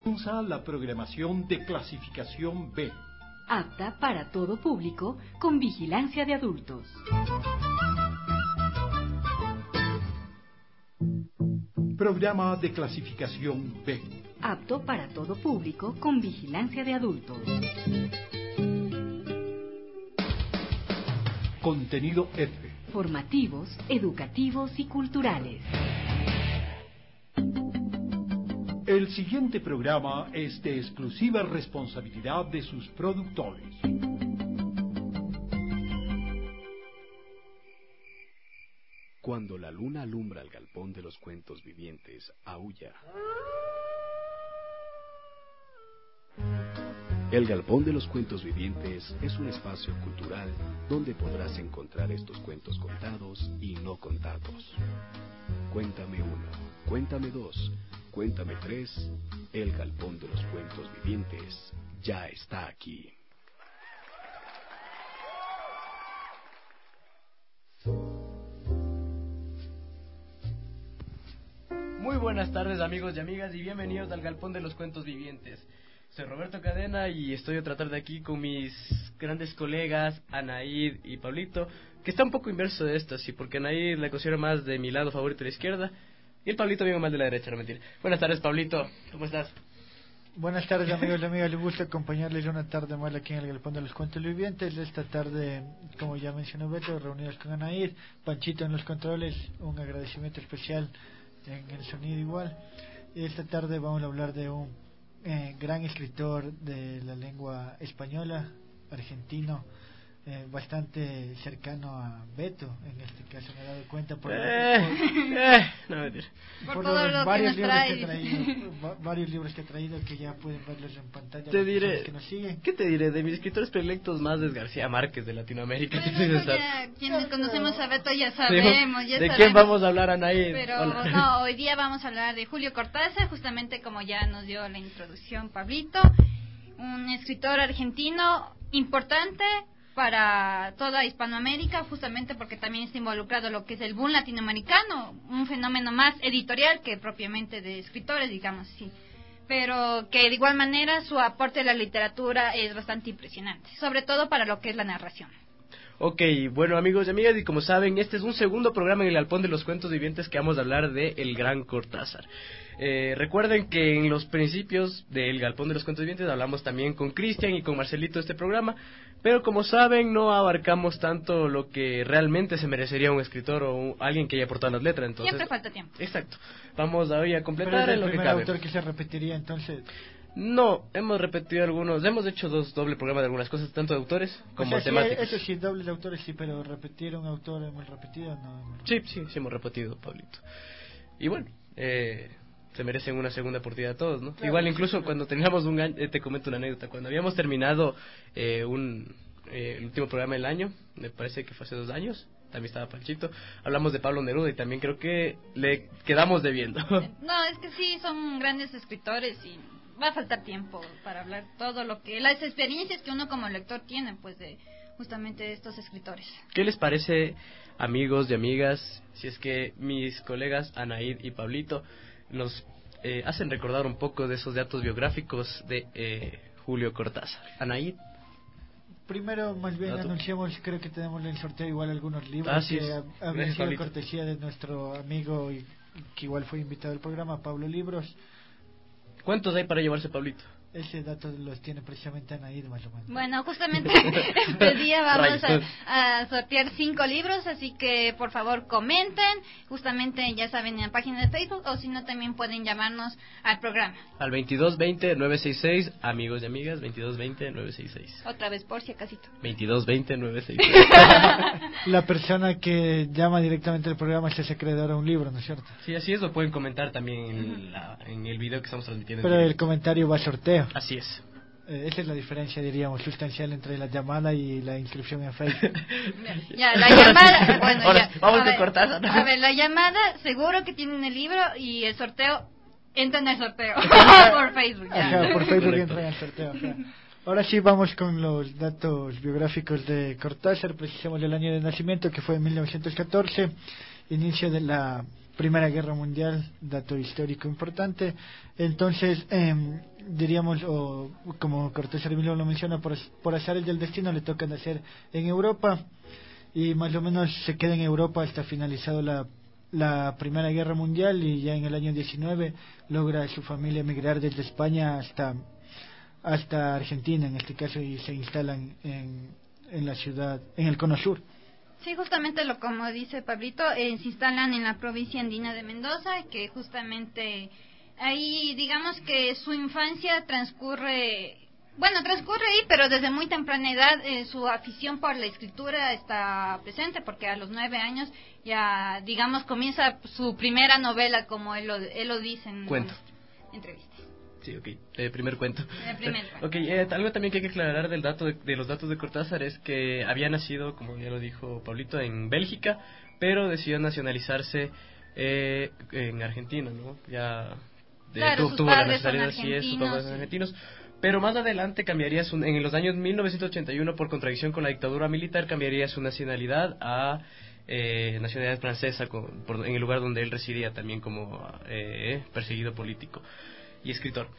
Comienza la programación de clasificación B. Apta para todo público, con vigilancia de adultos. Programa de clasificación B. Apto para todo público, con vigilancia de adultos. Contenido F. Formativos, educativos y culturales. El siguiente programa es de exclusiva responsabilidad de sus productores. Cuando la luna alumbra el galpón de los cuentos vivientes, aúlla. El Galpón de los Cuentos Vivientes es un espacio cultural donde podrás encontrar estos cuentos contados y no contados. Cuéntame uno, cuéntame dos, cuéntame tres. El Galpón de los Cuentos Vivientes ya está aquí. Muy buenas tardes, amigos y amigas, y bienvenidos al Galpón de los Cuentos Vivientes. Soy Roberto Cadena y estoy otra tarde aquí con mis grandes colegas Anaid y Pablito, que está un poco inverso de esto, sí, porque Anaid la considero más de mi lado favorito de la izquierda y el Pablito viene más de la derecha, no mentir. Buenas tardes, Pablito, ¿cómo estás? Buenas tardes, amigos y amigas, les gusta acompañarles una tarde más aquí en el Galpón de los Cuentos Vivientes. Esta tarde, como ya mencionó Beto, reunidos con Anaid, Panchito en los controles, un agradecimiento especial en el sonido igual. Y esta tarde vamos a hablar de un gran escritor de la lengua española, argentino, bastante cercano a Beto, en este caso me he dado cuenta por todo lo varios que libros nos trae. que he traído, varios libros que he traído que ya pueden verlos en pantalla. Te diré, que nos siguen. ¿qué te diré? De mis escritores predilectos más es García Márquez de Latinoamérica. Bueno, ya, quienes conocemos a Beto ya sabemos. ¿De quién vamos a hablar, Anaid? Pero Hola. no, hoy día vamos a hablar de Julio Cortázar, justamente como ya nos dio la introducción Pablito, un escritor argentino importante para toda Hispanoamérica, justamente porque también está involucrado lo que es el boom latinoamericano, un fenómeno más editorial que propiamente de escritores, digamos así, pero que de igual manera su aporte a la literatura es bastante impresionante, sobre todo para lo que es la narración. Ok, bueno, amigos y amigas, y como saben, este es un segundo programa en el Galpón de los Cuentos Vivientes que vamos a hablar de El Gran Cortázar. Recuerden que en los principios del Galpón de los Cuentos Vivientes hablamos también con Cristian y con Marcelito de este programa, pero como saben no abarcamos tanto lo que realmente se merecería un escritor o alguien que haya aportado las letras, entonces Siempre falta tiempo. Exacto, vamos hoy a completar Pero es en lo el que primer cabe. autor que se repetiría entonces. No, hemos repetido algunos, hemos hecho dos doble programas de algunas cosas, tanto de autores como O sea, temáticos. Sí, eso sí, doble de autores sí, pero repetir un autor hemos repetido, no. Sí, hemos repetido, Pablito. Y bueno, se merecen una segunda oportunidad a todos, ¿no? Claro, Igual incluso sí, cuando teníamos un año, te comento una anécdota, cuando habíamos terminado el último programa del año, me parece que fue hace 2 años, también estaba Panchito, hablamos de Pablo Neruda y también creo que le quedamos debiendo. No, es que sí, son grandes escritores y va a faltar tiempo para hablar todo lo que, las experiencias que uno como lector tiene, pues de justamente de estos escritores. ¿Qué les parece, amigos y amigas, si es que mis colegas Anaid y Pablito nos hacen recordar un poco de esos datos biográficos de Julio Cortázar? Anaid. Primero, más bien anunciamos, creo que tenemos en el sorteo igual algunos libros Así que es. habían sido cortesía de nuestro amigo y que igual fue invitado al programa, Pablo Libros. ¿Cuántos hay para llevarse, Pablito? Ese dato los tiene precisamente Anaid, más o menos. Bueno, justamente este día vamos a sortear 5 libros, así que por favor comenten, justamente ya saben en la página de Facebook, o si no también pueden llamarnos al programa. Al 2220-966, amigos y amigas, 2220-966. Otra vez por si acasito. 2220-966. La persona que llama directamente al programa se hace acreedor a un libro, ¿no es cierto? Sí, así es, lo pueden comentar también en el video que estamos transmitiendo. Pero el comentario va a sorteo. Así es. Esa es la diferencia, diríamos, sustancial entre la llamada y la inscripción en Facebook. Ya, la llamada, bueno, ahora, ya. Vamos a cortar. A ver, la llamada, seguro que tienen el libro y el sorteo, entran al sorteo por Facebook. Ya. Ajá, por Facebook entran al sorteo. Ajá. Ahora sí vamos con los datos biográficos de Cortázar. Precisamos el año de nacimiento, que fue en 1914, inicio de la Primera Guerra Mundial, dato histórico importante. Entonces, diríamos, o como Cortázar mismo lo menciona, por azares del destino le toca nacer en Europa y más o menos se queda en Europa hasta finalizado la Primera Guerra Mundial, y ya en el año 19 logra su familia emigrar desde España hasta Argentina en este caso, y se instalan en la ciudad, en el Cono Sur. Sí, justamente como dice Pablito, se instalan en la provincia andina de Mendoza, que justamente ahí digamos que su infancia transcurre ahí, pero desde muy temprana edad su afición por la escritura está presente, porque a los 9 años ya, digamos, comienza su primera novela, como él lo dice en entrevistas. Sí, ok. Primer cuento. Cuento. Ok, algo también que hay que aclarar de los datos de Cortázar es que había nacido, como ya lo dijo Pablito, en Bélgica, pero decidió nacionalizarse en Argentina, ¿no? Ya claro, tuvo la nacionalidad, sus padres son argentinos. Pero más adelante cambiaría en los años 1981, por contradicción con la dictadura militar, cambiaría su nacionalidad a nacionalidad francesa, en el lugar donde él residía también como perseguido político y escritor.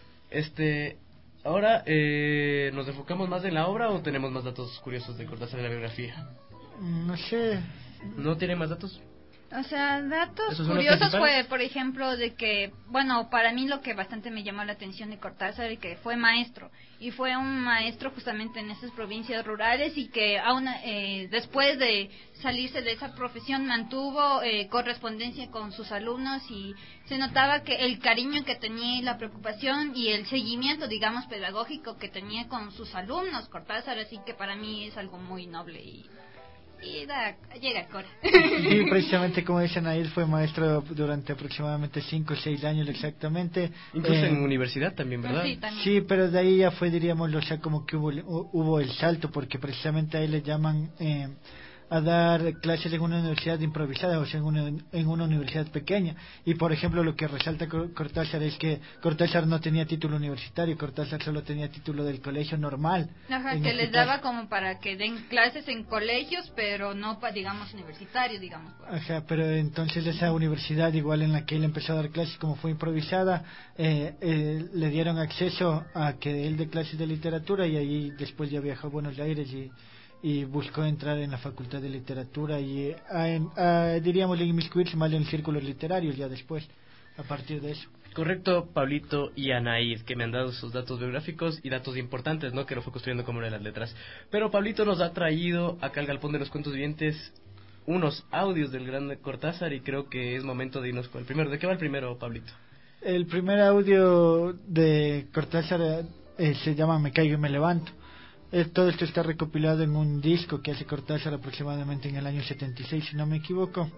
Ahora, ¿nos enfocamos más en la obra o tenemos más datos curiosos de Cortázar en la biografía? No sé. ¿No tiene más datos? O sea, datos curiosos fue, por ejemplo, de que, bueno, para mí lo que bastante me llamó la atención de Cortázar es que fue maestro, y fue un maestro justamente en esas provincias rurales, y que aún después de salirse de esa profesión mantuvo correspondencia con sus alumnos, y se notaba que el cariño que tenía y la preocupación y el seguimiento, digamos, pedagógico que tenía con sus alumnos Cortázar, así que para mí es algo muy noble y llega al cora. Y precisamente como dicen ahí, fue maestro durante aproximadamente 5 o 6 años exactamente. Incluso en universidad también, ¿verdad? Sí, también. Sí, pero de ahí ya fue, diríamos, o sea, como que hubo el salto, porque precisamente ahí le llaman a dar clases en una universidad improvisada, o sea, en una universidad pequeña. Y por ejemplo, lo que resalta Cortázar es que Cortázar no tenía título universitario, Cortázar solo tenía título del colegio normal. Ajá, que les daba como para que den clases en colegios, pero no digamos universitarios, digamos. Ajá, pero entonces esa universidad, igual en la que él empezó a dar clases, como fue improvisada, le dieron acceso a que él dé clases de literatura, y ahí después ya viajó a Buenos Aires y buscó entrar en la Facultad de Literatura y diríamos inmiscuirse más en círculos literarios ya después, a partir de eso. Correcto, Pablito y Anaid, que me han dado sus datos biográficos y datos importantes, ¿no? Que lo fue construyendo como una de las letras. Pero Pablito nos ha traído acá al Galpón de los Cuentos Vivientes unos audios del gran Cortázar, y creo que es momento de irnos con el primero. ¿De qué va el primero, Pablito? El primer audio de Cortázar se llama Me caigo y me levanto. Todo esto está recopilado en un disco que hace Cortázar aproximadamente en el año 76, si no me equivoco,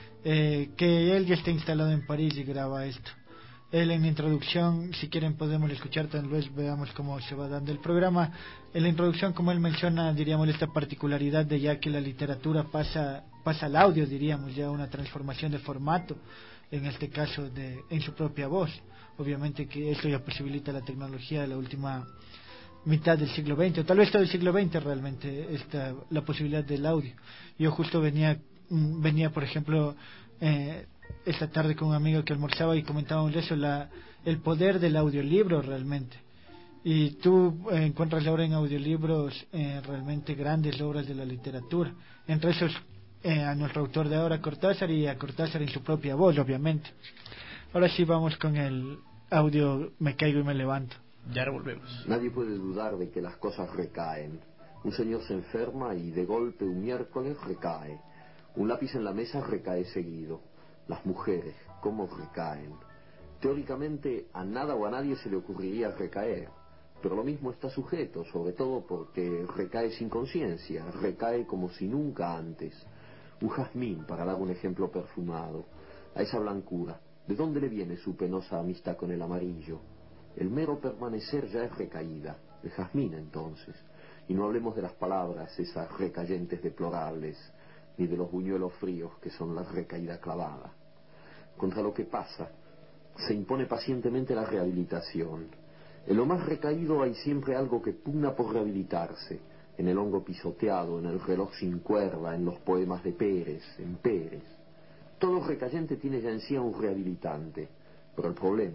que él ya está instalado en París y graba esto. Él en la introducción, si quieren podemos escuchar, tal vez veamos cómo se va dando el programa. En la introducción, como él menciona, diríamos, esta particularidad de ya que la literatura pasa al audio, diríamos, ya una transformación de formato, en este caso en su propia voz. Obviamente que esto ya posibilita la tecnología de la última mitad del siglo XX, o tal vez todo el siglo XX realmente, la posibilidad del audio. Yo justo venía por ejemplo, esta tarde con un amigo que almorzaba y comentábamos de eso, el poder del audiolibro realmente. Y tú encuentras ahora en audiolibros realmente grandes obras de la literatura, entre esos a nuestro autor de ahora, Cortázar, y a Cortázar en su propia voz, obviamente. Ahora sí vamos con el audio Me caigo y me levanto. Ya volvemos. Nadie puede dudar de que las cosas recaen. Un señor se enferma y de golpe un miércoles recae. Un lápiz en la mesa recae seguido. Las mujeres, ¿cómo recaen? Teóricamente a nada o a nadie se le ocurriría recaer, pero lo mismo está sujeto, sobre todo porque recae sin conciencia, recae como si nunca antes. Un jazmín, para dar un ejemplo perfumado. A esa blancura, ¿de dónde le viene su penosa amistad con el amarillo? El mero permanecer ya es recaída, el jazmín entonces. Y no hablemos de las palabras, esas recayentes deplorables, ni de los buñuelos fríos que son la recaída clavada. Contra lo que pasa, se impone pacientemente la rehabilitación. En lo más recaído hay siempre algo que pugna por rehabilitarse, en el hongo pisoteado, en el reloj sin cuerda, en los poemas de Pérez, en Pérez. Todo recayente tiene ya en sí a un rehabilitante, pero el problema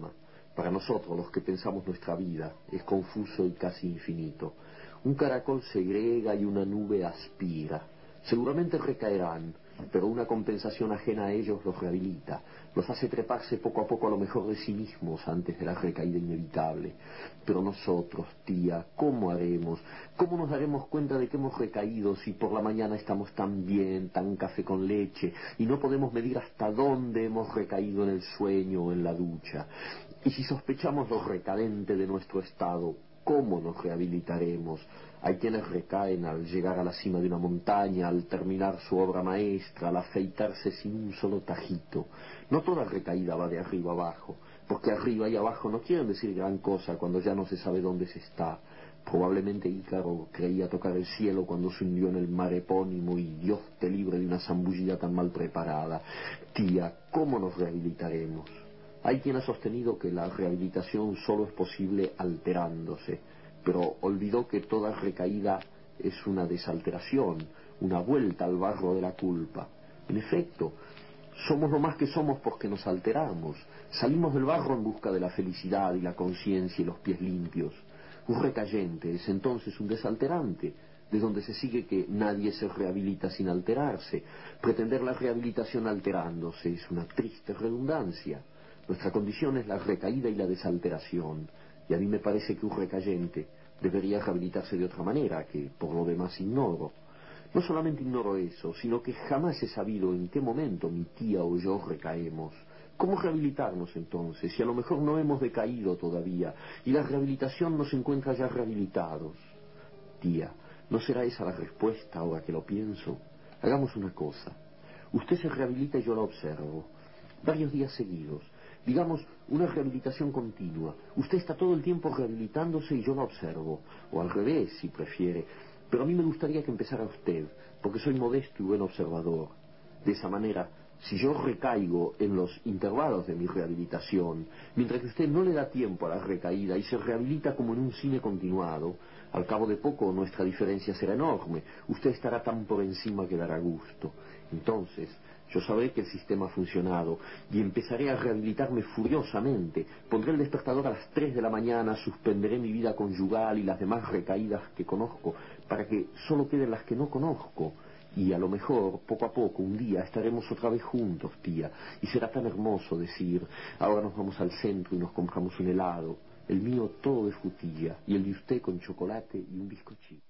Para nosotros, los que pensamos nuestra vida, es confuso y casi infinito. Un caracol segrega y una nube aspira. Seguramente recaerán, pero una compensación ajena a ellos los rehabilita, los hace treparse poco a poco a lo mejor de sí mismos antes de la recaída inevitable. Pero nosotros, tía, ¿cómo haremos? ¿Cómo nos daremos cuenta de que hemos recaído si por la mañana estamos tan bien, tan café con leche, y no podemos medir hasta dónde hemos recaído en el sueño o en la ducha? Y si sospechamos lo recadente de nuestro estado, ¿cómo nos rehabilitaremos? Hay quienes recaen al llegar a la cima de una montaña, al terminar su obra maestra, al afeitarse sin un solo tajito. No toda recaída va de arriba abajo, porque arriba y abajo no quieren decir gran cosa cuando ya no se sabe dónde se está. Probablemente Ícaro creía tocar el cielo cuando se hundió en el mar epónimo y Dios te libre de una zambullida tan mal preparada. Tía, ¿cómo nos rehabilitaremos? Hay quien ha sostenido que la rehabilitación solo es posible alterándose, pero olvidó que toda recaída es una desalteración, una vuelta al barro de la culpa. En efecto, somos lo más que somos porque nos alteramos. Salimos del barro en busca de la felicidad y la conciencia y los pies limpios. Un recayente es entonces un desalterante, de donde se sigue que nadie se rehabilita sin alterarse. Pretender la rehabilitación alterándose es una triste redundancia. Nuestra condición es la recaída y la desalteración, y a mí me parece que un recayente debería rehabilitarse de otra manera, que por lo demás ignoro. No solamente ignoro eso, sino que jamás he sabido en qué momento mi tía o yo recaemos. ¿Cómo rehabilitarnos entonces, si a lo mejor no hemos decaído todavía, y la rehabilitación nos encuentra ya rehabilitados? Tía, ¿no será esa la respuesta ahora que lo pienso? Hagamos una cosa. Usted se rehabilita y yo la observo. Varios días seguidos. Digamos, una rehabilitación continua. Usted está todo el tiempo rehabilitándose y yo la observo. O al revés, si prefiere. Pero a mí me gustaría que empezara usted, porque soy modesto y buen observador. De esa manera, si yo recaigo en los intervalos de mi rehabilitación, mientras que usted no le da tiempo a la recaída y se rehabilita como en un cine continuado, al cabo de poco nuestra diferencia será enorme. Usted estará tan por encima que dará gusto. Entonces, yo sabré que el sistema ha funcionado y empezaré a rehabilitarme furiosamente. Pondré el despertador a las 3 de la mañana, suspenderé mi vida conyugal y las demás recaídas que conozco, para que solo queden las que no conozco. Y a lo mejor, poco a poco, un día estaremos otra vez juntos, tía, y será tan hermoso decir, ahora nos vamos al centro y nos compramos un helado, el mío todo de frutilla, y el de usted con chocolate y un bizcochito.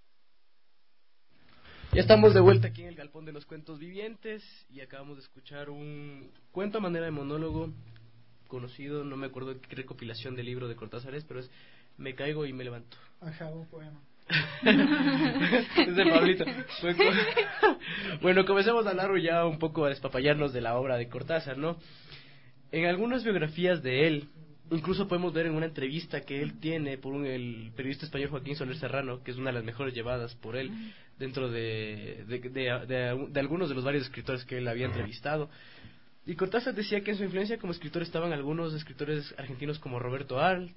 Ya estamos de vuelta aquí en el Galpón de los Cuentos Vivientes y acabamos de escuchar un cuento a manera de monólogo conocido, no me acuerdo qué recopilación del libro de Cortázar es, pero es Me caigo y me levanto. Ajá, un poema. Es de Pablito. Bueno, comencemos a hablar ya un poco a despapallarnos de la obra de Cortázar, ¿no? En algunas biografías de él, incluso podemos ver en una entrevista que él tiene por el periodista español Joaquín Soler Serrano, que es una de las mejores llevadas por él dentro de algunos de los varios escritores que él había entrevistado. Y Cortázar decía que en su influencia como escritor estaban algunos escritores argentinos como Roberto Arlt,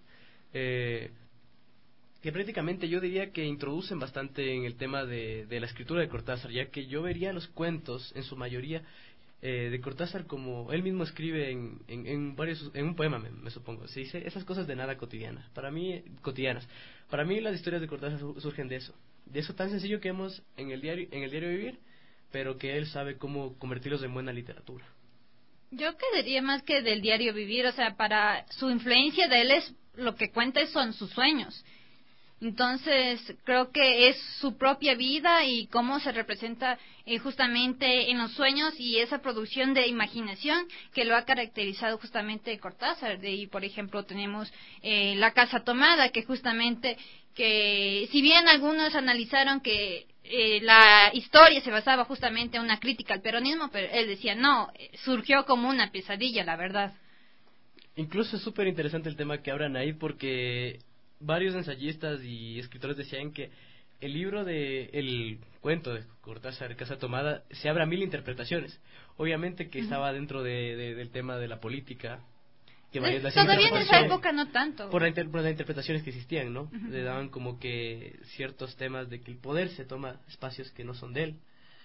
que prácticamente yo diría que introducen bastante en el tema de la escritura de Cortázar, ya que yo vería los cuentos en su mayoría de Cortázar como él mismo escribe en un poema, me supongo, se dice esas cosas de nada cotidianas. Para mí las historias de Cortázar surgen de eso tan sencillo que vemos en el diario vivir, pero que él sabe cómo convertirlos en buena literatura. Yo quedaría más que del diario vivir, o sea, para su influencia de él es lo que cuenta son sus sueños. Entonces, creo que es su propia vida y cómo se representa justamente en los sueños y esa producción de imaginación que lo ha caracterizado justamente Cortázar. De ahí, por ejemplo, tenemos La Casa Tomada, que justamente, que si bien algunos analizaron que la historia se basaba justamente en una crítica al peronismo, pero él decía, no, surgió como una pesadilla, la verdad. Incluso es súper interesante el tema que abran ahí porque varios ensayistas y escritores decían que el cuento de Cortázar, Casa Tomada, se abre a 1000 interpretaciones. Obviamente que estaba dentro del tema de la política. Que todavía en esa época no tanto. Por las interpretaciones que existían, ¿no? Le daban como que ciertos temas de que el poder se toma espacios que no son de él.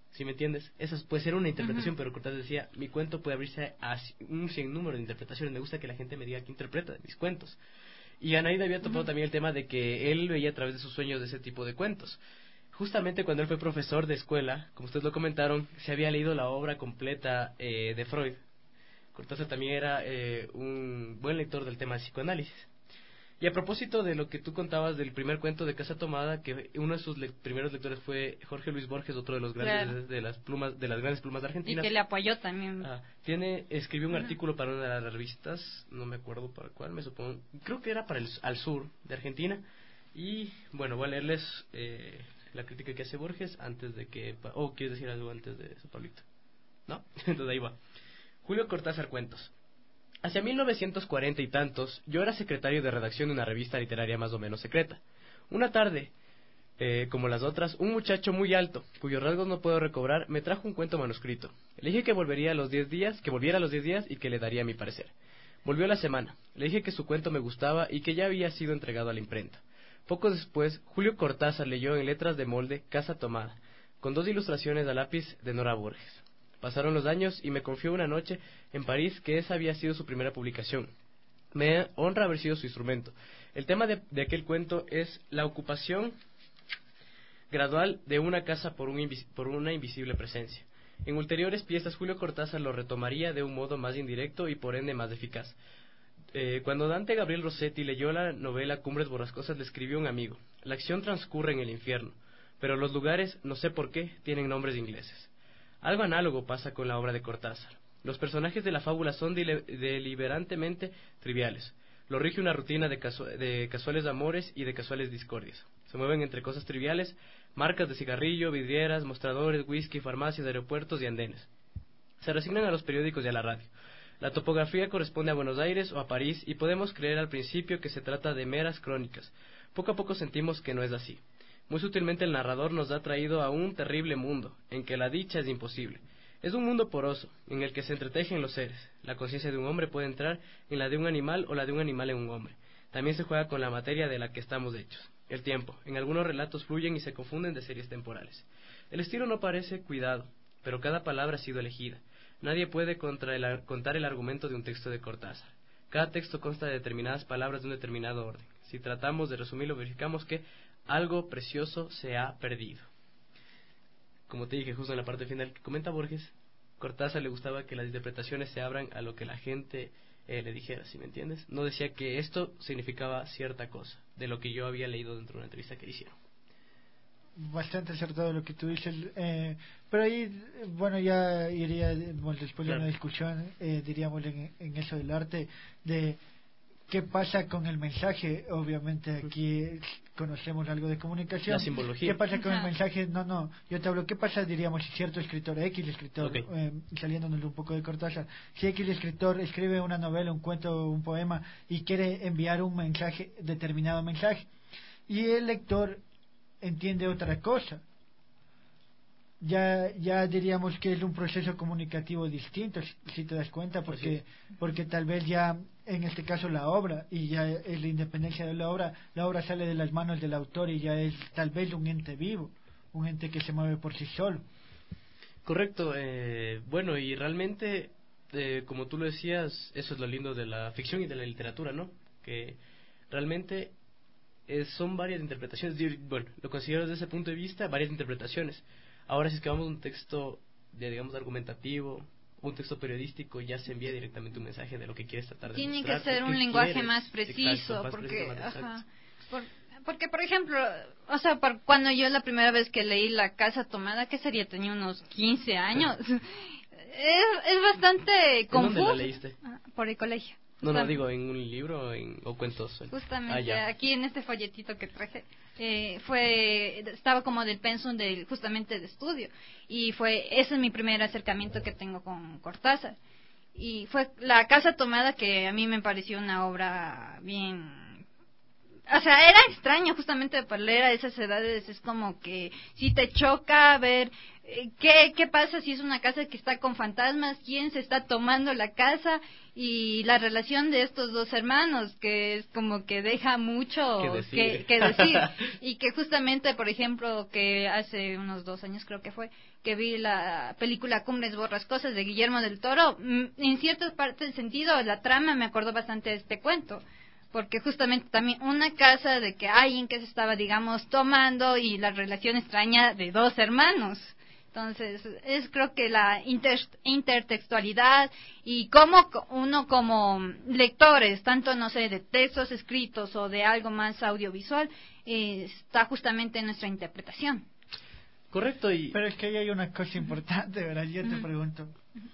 ¿Sí me entiendes? Esa puede ser una interpretación, pero Cortázar decía, mi cuento puede abrirse a un sinnúmero de interpretaciones. Me gusta que la gente me diga qué interpreta de mis cuentos. Y Anaída había topado también el tema de que él veía a través de sus sueños de ese tipo de cuentos. Justamente cuando él fue profesor de escuela, como ustedes lo comentaron, se había leído la obra completa de Freud. Cortázar también era un buen lector del tema de psicoanálisis. Y a propósito de lo que tú contabas del primer cuento de Casa Tomada, que uno de sus primeros lectores fue Jorge Luis Borges, otro de los grandes de las grandes plumas de Argentina. Y que le apoyó también. Escribió un artículo para una de las revistas, no me acuerdo para cuál, me supongo, creo que era para Al Sur de Argentina. Y bueno, voy a leerles la crítica que hace Borges antes de que... ¿quieres decir algo antes de eso, Pablito? ¿No? Entonces ahí va. Julio Cortázar Cuentos. Hacia 1940 y tantos, yo era secretario de redacción de una revista literaria más o menos secreta. Una tarde, como las otras, un muchacho muy alto, cuyos rasgos no puedo recobrar, me trajo un cuento manuscrito. Le dije que volviera a los 10 días y que le daría mi parecer. Volvió a la semana. Le dije que su cuento me gustaba y que ya había sido entregado a la imprenta. Poco después, Julio Cortázar leyó en letras de molde Casa Tomada, con 2 ilustraciones a lápiz de Nora Borges. Pasaron los años y me confió una noche en París que esa había sido su primera publicación. Me honra haber sido su instrumento. El tema de aquel cuento es la ocupación gradual de una casa por una invisible presencia. En ulteriores piezas, Julio Cortázar lo retomaría de un modo más indirecto y por ende más eficaz. Cuando Dante Gabriel Rossetti leyó la novela Cumbres Borrascosas, le escribió un amigo: la acción transcurre en el infierno, pero los lugares, no sé por qué, tienen nombres ingleses. Algo análogo pasa con la obra de Cortázar. Los personajes de la fábula son deliberantemente triviales. Lo rige una rutina de casuales amores y de casuales discordias. Se mueven entre cosas triviales, marcas de cigarrillo, vidrieras, mostradores, whisky, farmacias, aeropuertos y andenes. Se resignan a los periódicos y a la radio. La topografía corresponde a Buenos Aires o a París y podemos creer al principio que se trata de meras crónicas. Poco a poco sentimos que no es así. Muy sutilmente el narrador nos ha traído a un terrible mundo, en que la dicha es imposible. Es un mundo poroso, en el que se entretejen los seres. La conciencia de un hombre puede entrar en la de un animal o la de un animal en un hombre. También se juega con la materia de la que estamos hechos. El tiempo. En algunos relatos fluyen y se confunden de series temporales. El estilo no parece cuidado, pero cada palabra ha sido elegida. Nadie puede contar el argumento de un texto de Cortázar. Cada texto consta de determinadas palabras de un determinado orden. Si tratamos de resumirlo, verificamos que algo precioso se ha perdido. Como te dije justo en la parte final que comenta Borges, Cortázar le gustaba que las interpretaciones se abran a lo que la gente le dijera, ¿sí me entiendes? No decía que esto significaba cierta cosa, de lo que yo había leído dentro de una entrevista que le hicieron. Bastante acertado lo que tú dices, pero ahí, bueno, ya iría después de una discusión, diríamos en eso del arte, de ¿qué pasa con el mensaje? Obviamente aquí conocemos algo de comunicación. La simbología. ¿Qué pasa con el mensaje? No, yo te hablo, ¿qué pasa, diríamos, si cierto escritor, X escritor, saliéndonos un poco de Cortázar, si X escritor escribe una novela, un cuento, un poema, y quiere enviar un mensaje, determinado mensaje, y el lector entiende otra cosa? Ya diríamos que es un proceso comunicativo distinto, si te das cuenta, porque tal vez ya en este caso la obra, y ya es la independencia de la obra sale de las manos del autor y ya es tal vez un ente vivo, un ente que se mueve por sí solo. Correcto. Bueno, y realmente, como tú lo decías, eso es lo lindo de la ficción y de la literatura, ¿no? Que realmente son varias interpretaciones. Bueno, lo considero desde ese punto de vista, varias interpretaciones. Ahora, si es que vamos a un texto, digamos, argumentativo, un texto periodístico, ya se envía directamente un mensaje de lo que quieres tratar de Tiene mostrar. que ser un lenguaje más preciso, Exacto, más porque, preciso, más ajá, porque, por ejemplo, o sea, cuando yo la primera vez que leí La Casa Tomada, ¿qué sería? Tenía unos 15 años. Es bastante confuso. ¿Dónde la leíste? Por el colegio. No, digo, ¿en un libro o cuentos? Justamente, aquí en este folletito que traje, estaba como del pensum justamente de estudio, y ese es mi primer acercamiento que tengo con Cortázar, y fue La Casa Tomada, que a mí me pareció una obra bien, o sea, era extraño justamente para leer a esas edades, es como que si te choca ver ¿qué pasa si es una casa que está con fantasmas? ¿Quién se está tomando la casa? Y la relación de estos dos hermanos, que es como que deja mucho que decir. Y que justamente, por ejemplo, que hace unos 2 años creo que fue, que vi la película Cumbres Borrascosas de Guillermo del Toro, en ciertas partes del sentido, la trama me acordó bastante de este cuento. Porque justamente también una casa de que alguien que se estaba, digamos, tomando y la relación extraña de 2 hermanos. Entonces, creo que la intertextualidad y cómo uno como lectores, tanto, no sé, de textos escritos o de algo más audiovisual, está justamente en nuestra interpretación. Correcto. Pero es que ahí hay una cosa importante, ¿verdad? Yo te pregunto.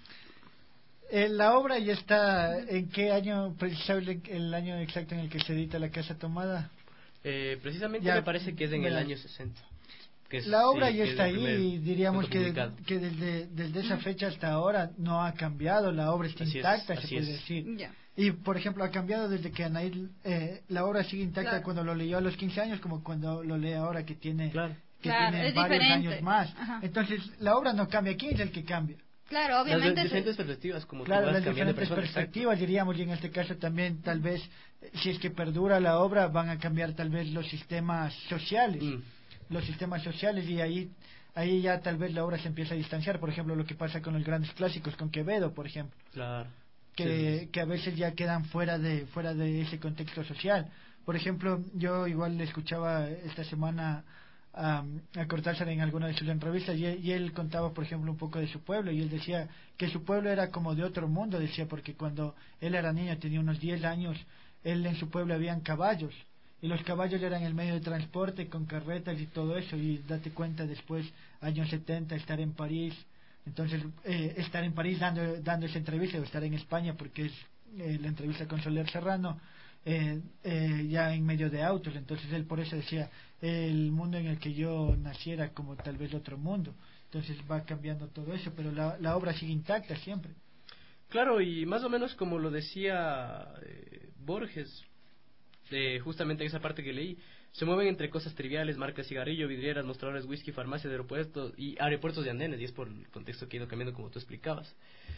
La obra ya está, ¿en qué año, precisamente el año exacto en el que se edita La Casa Tomada? Precisamente ya, me parece que es en el año 60. La obra ya está ahí y diríamos que desde esa fecha hasta ahora no ha cambiado, la obra está intacta, se puede decir. Y, por ejemplo, ha cambiado desde que Anaí, la obra sigue intacta cuando lo leyó a los 15 años como cuando lo lee ahora que tiene, tiene varios años más. Ajá. Entonces, la obra no cambia, ¿quién es el que cambia? Claro, obviamente. Las diferentes perspectivas, como claro, tú vas las diferentes perspectivas, diríamos, y en este caso también, tal vez, si es que perdura la obra, van a cambiar tal vez los sistemas sociales. Los sistemas sociales, y ahí ya tal vez la obra se empieza a distanciar. Por ejemplo, lo que pasa con los grandes clásicos, con Quevedo, por ejemplo. Claro. Que a veces ya quedan fuera de ese contexto social. Por ejemplo, yo igual le escuchaba esta semana a Cortázar en alguna de sus entrevistas y él contaba, por ejemplo, un poco de su pueblo, y él decía que su pueblo era como de otro mundo, decía, porque cuando él era niño, tenía unos 10 años, él en su pueblo habían caballos, y los caballos eran el medio de transporte con carretas y todo eso, y date cuenta después, años 70, estar en París, entonces estar en París dando esa entrevista, o estar en España, porque es la entrevista con Soler Serrano, ya en medio de autos. Entonces él por eso decía, el mundo en el que yo naciera como tal vez otro mundo. Entonces va cambiando todo eso, pero la obra sigue intacta siempre. Claro, y más o menos como lo decía Borges, justamente en esa parte que leí, se mueven entre cosas triviales, marcas cigarrillo, vidrieras, mostradores, whisky, farmacias, aeropuertos y andenes, y es por el contexto que ha ido cambiando como tú explicabas.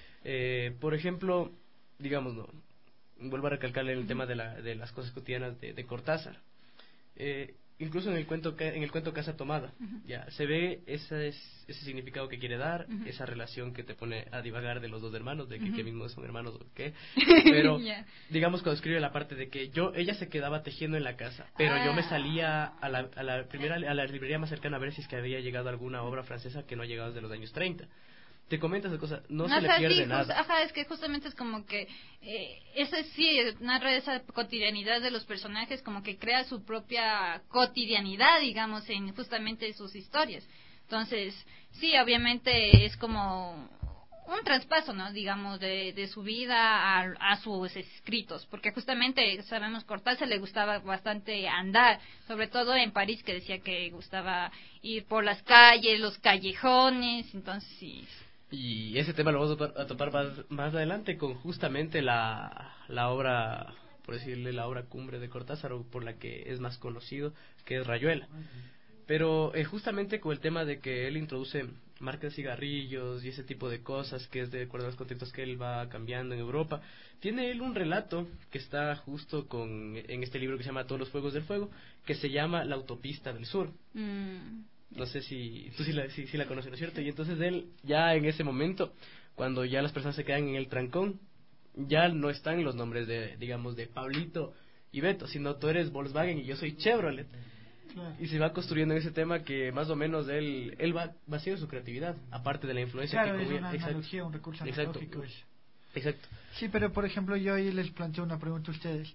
Por ejemplo, digamos, no, vuelvo a recalcar el tema de las cosas cotidianas de Cortázar. Incluso en el cuento Casa Tomada, ya se ve ese significado que quiere dar, esa relación que te pone a divagar de los 2 hermanos, de que mismos son hermanos o qué, pero digamos cuando escribe la parte de que ella se quedaba tejiendo en la casa, pero yo me salía a la librería más cercana a ver si es que había llegado alguna obra francesa que no ha llegado desde los años 30. Te comentas de cosas, no se le pierde nada. Es que justamente es como que ese sí narra esa cotidianidad de los personajes, como que crea su propia cotidianidad, digamos, en justamente sus historias. Entonces, sí, obviamente es como un traspaso, ¿no? Digamos, de su vida a sus escritos, porque justamente sabemos Cortázar le gustaba bastante andar, sobre todo en París, que decía que gustaba ir por las calles, los callejones, entonces sí. Y ese tema lo vamos a topar más adelante con justamente la obra, por decirle, la obra cumbre de Cortázar, o por la que es más conocido, que es Rayuela. Pero justamente con el tema de que él introduce marcas de cigarrillos y ese tipo de cosas, que es de acuerdo a los contextos que él va cambiando en Europa, tiene él un relato que está justo en este libro que se llama Todos los Fuegos del Fuego, que se llama La Autopista del Sur. No sé si tú sí la conoces, ¿no es cierto? Y entonces él, ya en ese momento, cuando ya las personas se quedan en el trancón, ya no están los nombres digamos, de Pablito y Beto, sino tú eres Volkswagen y yo soy Chevrolet. Y se va construyendo en ese tema que más o menos él va haciendo su creatividad, aparte de la influencia que es una analogía, un recurso analógico. Exacto. Sí, pero por ejemplo yo ahí les planteo una pregunta a ustedes.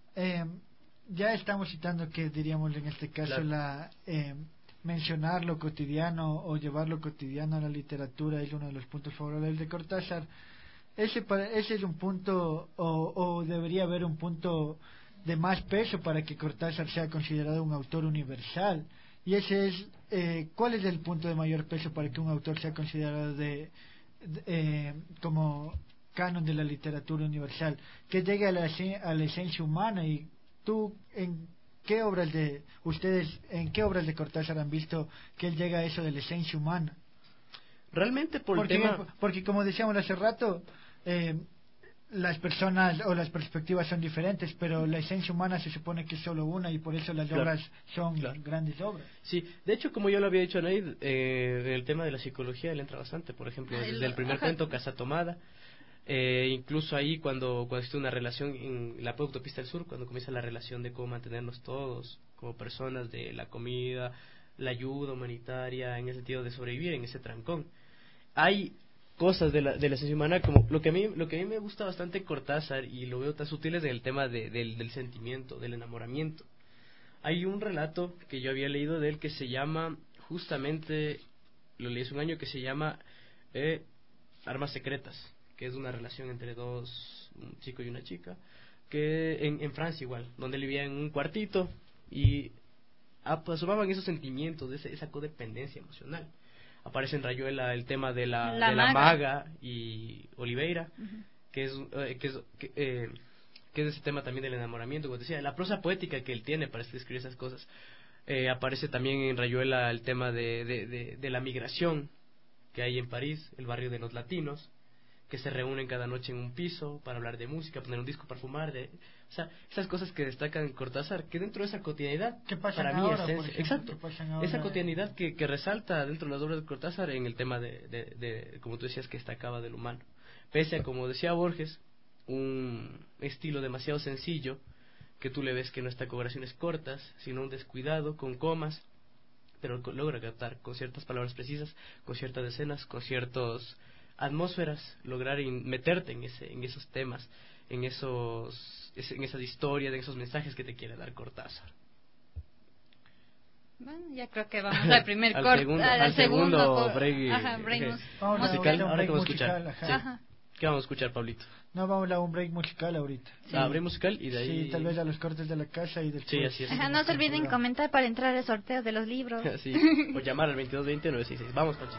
Ya estamos citando que diríamos en este caso mencionar lo cotidiano o llevar lo cotidiano a la literatura es uno de los puntos favorables de Cortázar. Ese es un punto, o debería haber un punto de más peso para que Cortázar sea considerado un autor universal. Y ese es, ¿cuál es el punto de mayor peso para que un autor sea considerado como canon de la literatura universal? Que llegue a la esencia humana. Y tú, ¿en qué obras de Cortázar han visto que él llega a eso de la esencia humana? Realmente por el tema... Porque como decíamos hace rato, las personas o las perspectivas son diferentes, pero la esencia humana se supone que es solo una y por eso las obras son grandes obras. Sí, de hecho, como yo lo había dicho, Anaid, en el tema de la psicología él entra bastante, por ejemplo, desde el primer cuento, Casa Tomada, incluso ahí cuando existe una relación en la autopista del sur, cuando comienza la relación de cómo mantenernos todos como personas, de la comida, la ayuda humanitaria, en el sentido de sobrevivir en ese trancón. Hay cosas de la esencia humana, como lo que a mí me gusta bastante en Cortázar, y lo veo tan sutil, es en el tema del sentimiento, del enamoramiento. Hay un relato que yo había leído de él que se llama, justamente, lo leí hace un año, que se llama Armas Secretas, que es una relación entre un chico y una chica, que en Francia igual, donde él vivía en un cuartito y asomaban esos sentimientos, esa codependencia emocional. Aparece en Rayuela el tema de la maga y Oliveira, que es ese tema también del enamoramiento, como decía, la prosa poética que él tiene para escribir esas cosas. Aparece también en Rayuela el tema de la migración que hay en París, el barrio de los latinos, que se reúnen cada noche en un piso para hablar de música, poner un disco para fumar, o sea, esas cosas que destacan Cortázar, que dentro de esa cotidianidad, para mí es esencia, exacto, esa cotidianidad que resalta dentro de las obras de Cortázar en el tema de como tú decías, que destacaba del humano, pese a, como decía Borges, un estilo demasiado sencillo, que tú le ves que no está con oraciones cortas, sino un descuidado, con comas, pero logra captar con ciertas palabras precisas, con ciertas escenas, con ciertas atmósferas, lograr meterte en esos temas, en esas historias, en esos mensajes que te quiere dar Cortázar. Bueno, ya creo que vamos al primer corte, al segundo break musical. Ahora que vamos a escuchar. ¿Qué vamos a escuchar, Pablito? No, vamos a un break musical ahorita. Break musical y de ahí... Sí, tal vez a los cortes de la casa y después... Sí, así es. No se olviden comentar para entrar al sorteo de los libros. Sí, o llamar al 2220-966. Vamos, Pachi.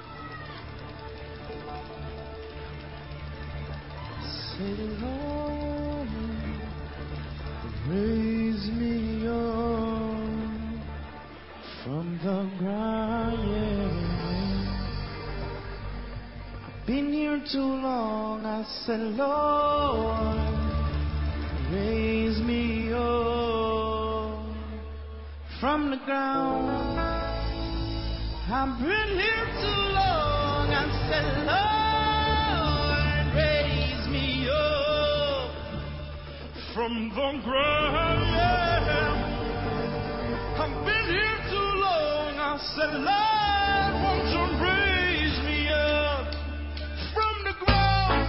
Raise me up from the ground. I've been here too long. I said, Lord, raise me up from the ground. I've been here too long. I said, Lord, raise me up from the ground, yeah. I've been here too long. I said, Lord, won't you raise me up from the ground?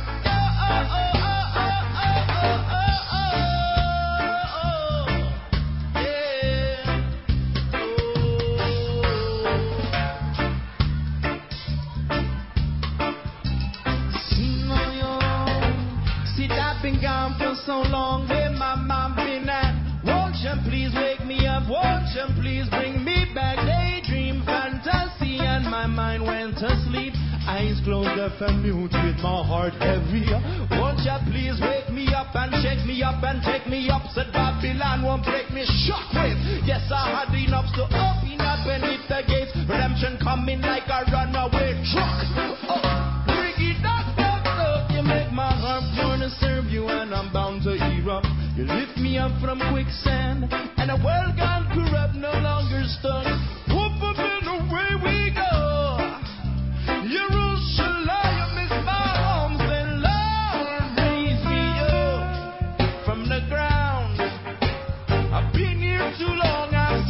I've been gone for so long, where my mom been at? Won't you please wake me up? Won't you please bring me back? Daydream, fantasy, and my mind went to sleep. Eyes closed, deaf and mute, with my heart heavy. Won't you please wake me up and shake me up and take me up? Said Babylon won't break me, shockwave. Yes, I had enough, so open up and hit the gates. Redemption coming like a runaway truck. Bring it up, you make my heart wanna serve you, and I'm bound to erupt. You lift me up from quicksand, and a world gone corrupt, no longer stuck. Whoop up and away we go. Jerusalem is my home, then Lord, raise me up from the ground. I've been here too long, I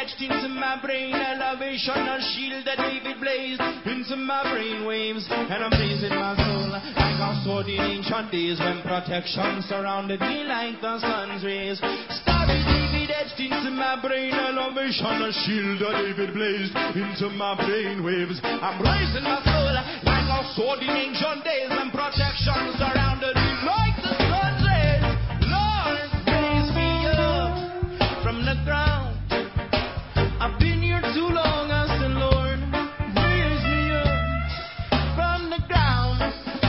etched into my brain. Elevation, a shield that David blazed into my brain waves. And I'm blazing my soul like a sword in ancient days when protection surrounded me like the sun's rays. Starry David etched into my brain. Elevation, a shield that David blazed into my brain waves. I'm blazing my soul like a sword in ancient days when protection surrounded me like the sun's rays. Lord, raise me up from the ground. I've been here too long, I said, Lord, raise me up from the ground.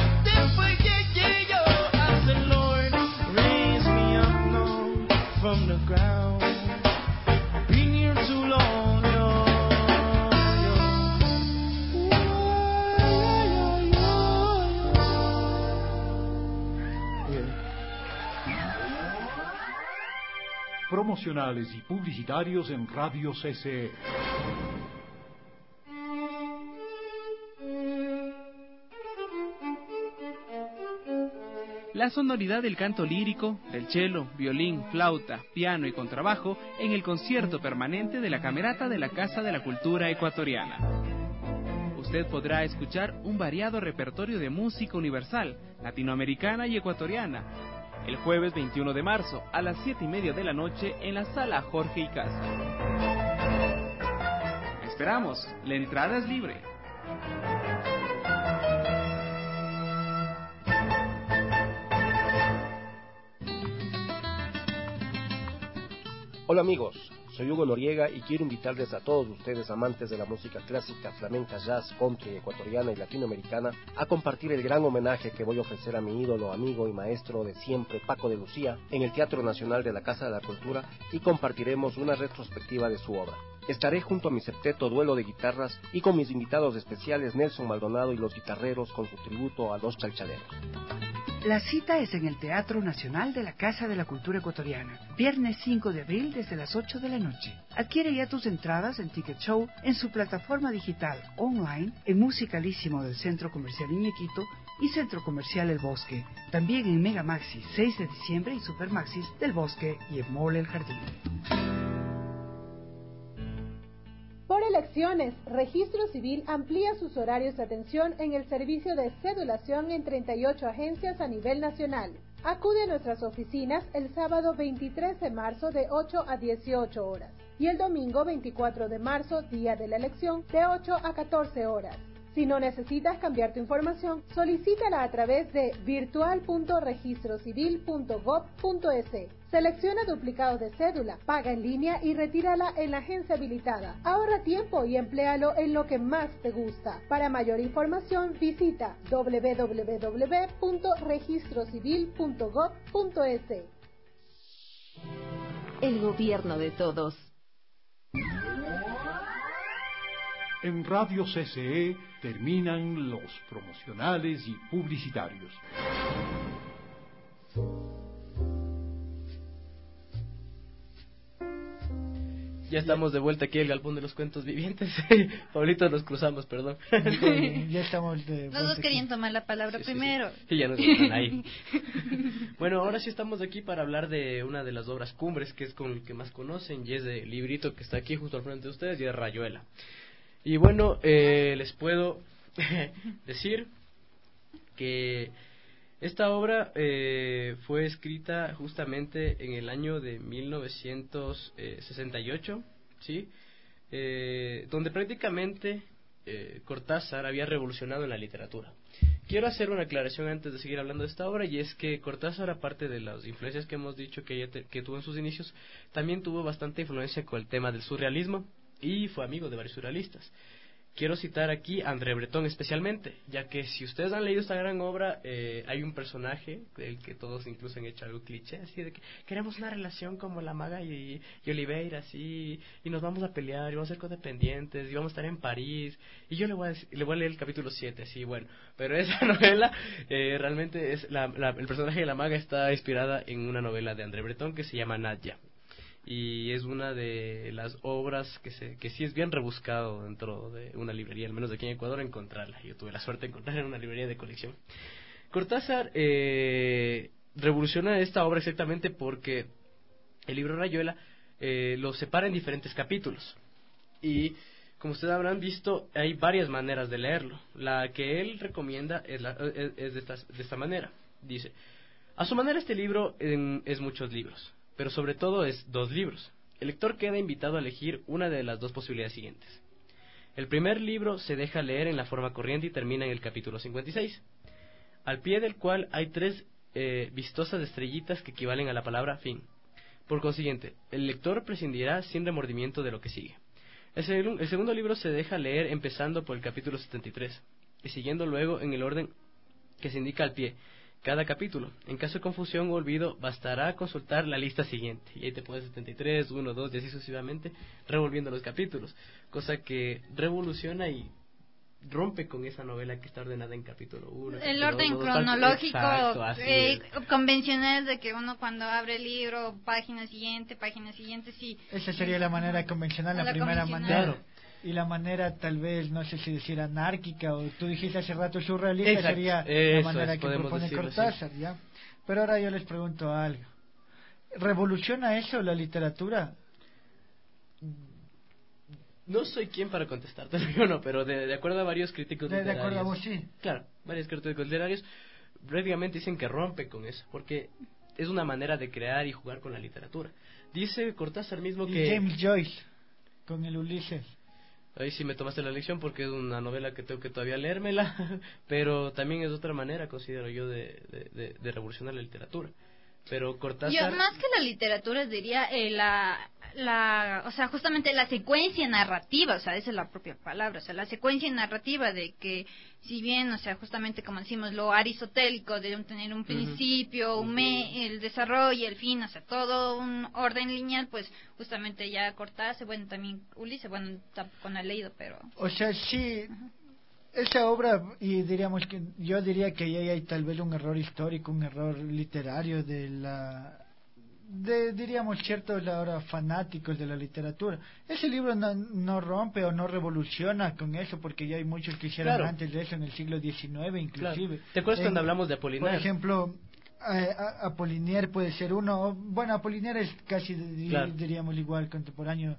I said, Lord, raise me up now from the ground. I've been here too long, Promocionales y publicitarios en Radio CCE. La sonoridad del canto lírico, del cello, violín, flauta, piano y contrabajo en el concierto permanente de la Camerata de la Casa de la Cultura Ecuatoriana. Usted podrá escuchar un variado repertorio de música universal, latinoamericana y ecuatoriana, el jueves 21 de marzo a las 7:30 de la noche en la Sala Jorge Icaza. Esperamos, la entrada es libre. Hola amigos, soy Hugo Noriega y quiero invitarles a todos ustedes, amantes de la música clásica, flamenca, jazz, country, ecuatoriana y latinoamericana, a compartir el gran homenaje que voy a ofrecer a mi ídolo, amigo y maestro de siempre, Paco de Lucía, en el Teatro Nacional de la Casa de la Cultura, y compartiremos una retrospectiva de su obra. Estaré junto a mi septeto duelo de guitarras y con mis invitados especiales Nelson Maldonado y los guitarreros con su tributo a los chalchaleros. La cita es en el Teatro Nacional de la Casa de la Cultura Ecuatoriana, viernes 5 de abril desde las 8 de la noche. Adquiere ya tus entradas en Ticket Show, en su plataforma digital online, en Musicalísimo del Centro Comercial Iñequito y Centro Comercial El Bosque. También en Mega Maxis 6 de diciembre y Super Maxis del Bosque y en Mall El Jardín. Por elecciones, Registro Civil amplía sus horarios de atención en el servicio de cedulación en 38 agencias a nivel nacional. Acude a nuestras oficinas el sábado 23 de marzo de 8 a 18 horas y el domingo 24 de marzo, día de la elección, de 8 a 14 horas. Si no necesitas cambiar tu información, solicítala a través de virtual.registrocivil.gov.es. Selecciona duplicado de cédula, paga en línea y retírala en la agencia habilitada. Ahorra tiempo y empléalo en lo que más te gusta. Para mayor información, visita www.registrocivil.gov.es. El gobierno de todos. En Radio CCE terminan los promocionales y publicitarios. Ya estamos de vuelta aquí, el Galpón de los Cuentos Vivientes. Pablito, nos cruzamos, perdón. Ya estamos de Los dos querían tomar la palabra primero. Sí, ya nos dejan ahí. Bueno, ahora sí estamos aquí para hablar de una de las obras cumbres, que es con el que más conocen, y es el librito que está aquí justo al frente de ustedes, y es Rayuela. Y bueno, les puedo decir que esta obra fue escrita justamente en el año de 1968, ¿sí? Donde prácticamente Cortázar había revolucionado en la literatura. Quiero hacer una aclaración antes de seguir hablando de esta obra, y es que Cortázar, aparte de las influencias que hemos dicho que tuvo en sus inicios, también tuvo bastante influencia con el tema del surrealismo, y fue amigo de varios surrealistas. Quiero citar aquí a André Breton especialmente, ya que si ustedes han leído esta gran obra, hay un personaje del que todos incluso han hecho algo cliché, así de que queremos una relación como la Maga y Oliveira, así, y nos vamos a pelear, y vamos a ser codependientes, y vamos a estar en París, y yo le voy a leer el capítulo 7, sí, bueno, pero esa novela, realmente es el personaje de la Maga está inspirada en una novela de André Breton que se llama Nadia. Y es una de las obras que sí es bien rebuscado dentro de una librería, al menos de aquí en Ecuador, encontrarla. Yo tuve la suerte de encontrarla en una librería de colección. Cortázar revoluciona esta obra exactamente porque el libro Rayuela lo separa en diferentes capítulos. Y como ustedes habrán visto, hay varias maneras de leerlo. La que él recomienda es de esta manera. Dice: a su manera este libro es muchos libros, pero sobre todo es 2 libros. El lector queda invitado a elegir una de las 2 posibilidades siguientes. El primer libro se deja leer en la forma corriente y termina en el capítulo 56, al pie del cual hay 3 vistosas estrellitas que equivalen a la palabra fin. Por consiguiente, el lector prescindirá sin remordimiento de lo que sigue. El segundo libro se deja leer empezando por el capítulo 73 y siguiendo luego en el orden que se indica al pie cada capítulo. En caso de confusión o olvido, bastará consultar la lista siguiente, y ahí te pones 73, 1, 2 y así sucesivamente, revolviendo los capítulos, cosa que revoluciona y rompe con esa novela que está ordenada en capítulo 1. El orden 2, cronológico exacto, convencional de que uno cuando abre el libro, página siguiente, sí. Esa sería la manera convencional, la primera manera. Claro. Y la manera, tal vez, no sé si decir anárquica, o tú dijiste hace rato surrealista, exacto, sería la manera que propone Cortázar, ¿ya? Pero ahora yo les pregunto algo. ¿Revoluciona eso la literatura? No soy quien para contestarte, yo no, pero de acuerdo a varios críticos literarios. De acuerdo a vos, sí. Claro, varios críticos literarios prácticamente dicen que rompe con eso, porque es una manera de crear y jugar con la literatura. Dice Cortázar mismo que... James Joyce, con el Ulises. Ahí sí me tomaste la lección porque es una novela que tengo que todavía leérmela, pero también es otra manera, considero yo, de revolucionar la literatura. Pero Cortázar... Yo más que la literatura diría o sea, justamente la secuencia narrativa, o sea, esa es la propia palabra, o sea, la secuencia narrativa de que, si bien, o sea, justamente como decimos, lo aristotélico de tener un principio, el desarrollo, el fin, o sea, todo un orden lineal, pues justamente ya Cortázar, bueno, también Ulises, bueno, tampoco no he leído, pero... O sea, sí... Esa obra, y yo diría que ahí hay tal vez un error histórico, un error literario diríamos ciertos ahora fanáticos de la literatura. Ese libro no rompe o no revoluciona con eso, porque ya hay muchos que hicieron antes de eso, en el siglo XIX inclusive. Claro. ¿Te acuerdas cuando hablamos de Apollinaire? Por ejemplo, Apollinaire puede ser uno, bueno, Apollinaire es casi diríamos igual contemporáneo,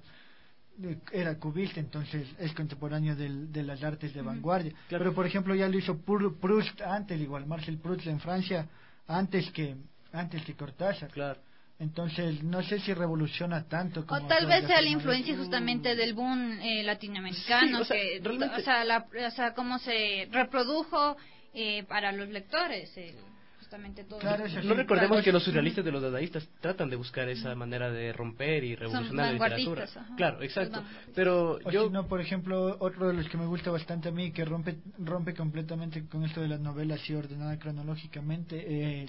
era cubista, entonces es contemporáneo de las artes de vanguardia. Claro. Pero por ejemplo ya lo hizo Proust antes, igual Marcel Proust en Francia, antes que Cortázar. Claro. Entonces no sé si revoluciona tanto como... O tal vez sea la influencia justamente del boom latinoamericano, sí, o sea, cómo se reprodujo para los lectores. Todo. Claro, no recordemos que los surrealistas de los dadaístas tratan de buscar esa manera de romper y revolucionar la literatura. Ajá. Claro, exacto. Pero yo... Si no, por ejemplo, otro de los que me gusta bastante a mí, que rompe completamente con esto de las novelas y ordenada cronológicamente,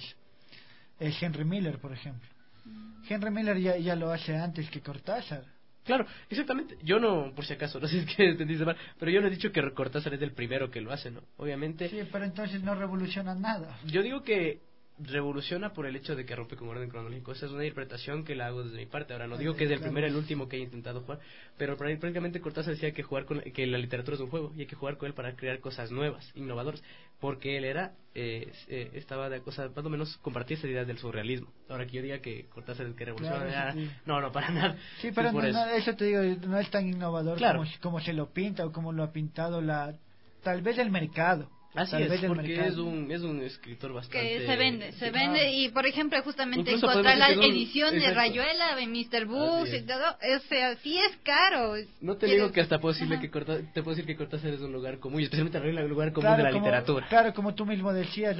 es Henry Miller, por ejemplo. Henry Miller ya lo hace antes que Cortázar. Claro, exactamente. Yo no, por si acaso, no sé si es que entendiste mal, pero yo no he dicho que Cortázar es el primero que lo hace, ¿no? Obviamente. Sí, pero entonces no revoluciona nada. Yo digo que revoluciona por el hecho de que rompe con orden cronológico. Esa es una interpretación que la hago desde mi parte. Ahora, no digo que es el primero el último que haya intentado jugar, pero prácticamente Cortázar decía que que la literatura es un juego y hay que jugar con él para crear cosas nuevas, innovadoras, porque él estaba más o menos compartía esa idea del surrealismo. Ahora que yo diga que Cortázar es el que revoluciona, no, para nada. Sí, pero eso te digo, no es tan innovador como se lo pinta o como lo ha pintado tal vez el mercado. Así es, porque es un escritor bastante... Que se vende y, por ejemplo, justamente incluso encontrar la edición de Rayuela, de Mr. Books y todo, sí es caro. No te digo que hasta puedo decirle te puedo decir que Cortázar es un lugar común, y especialmente Rayuela es un lugar común de la literatura. Claro, como tú mismo decías,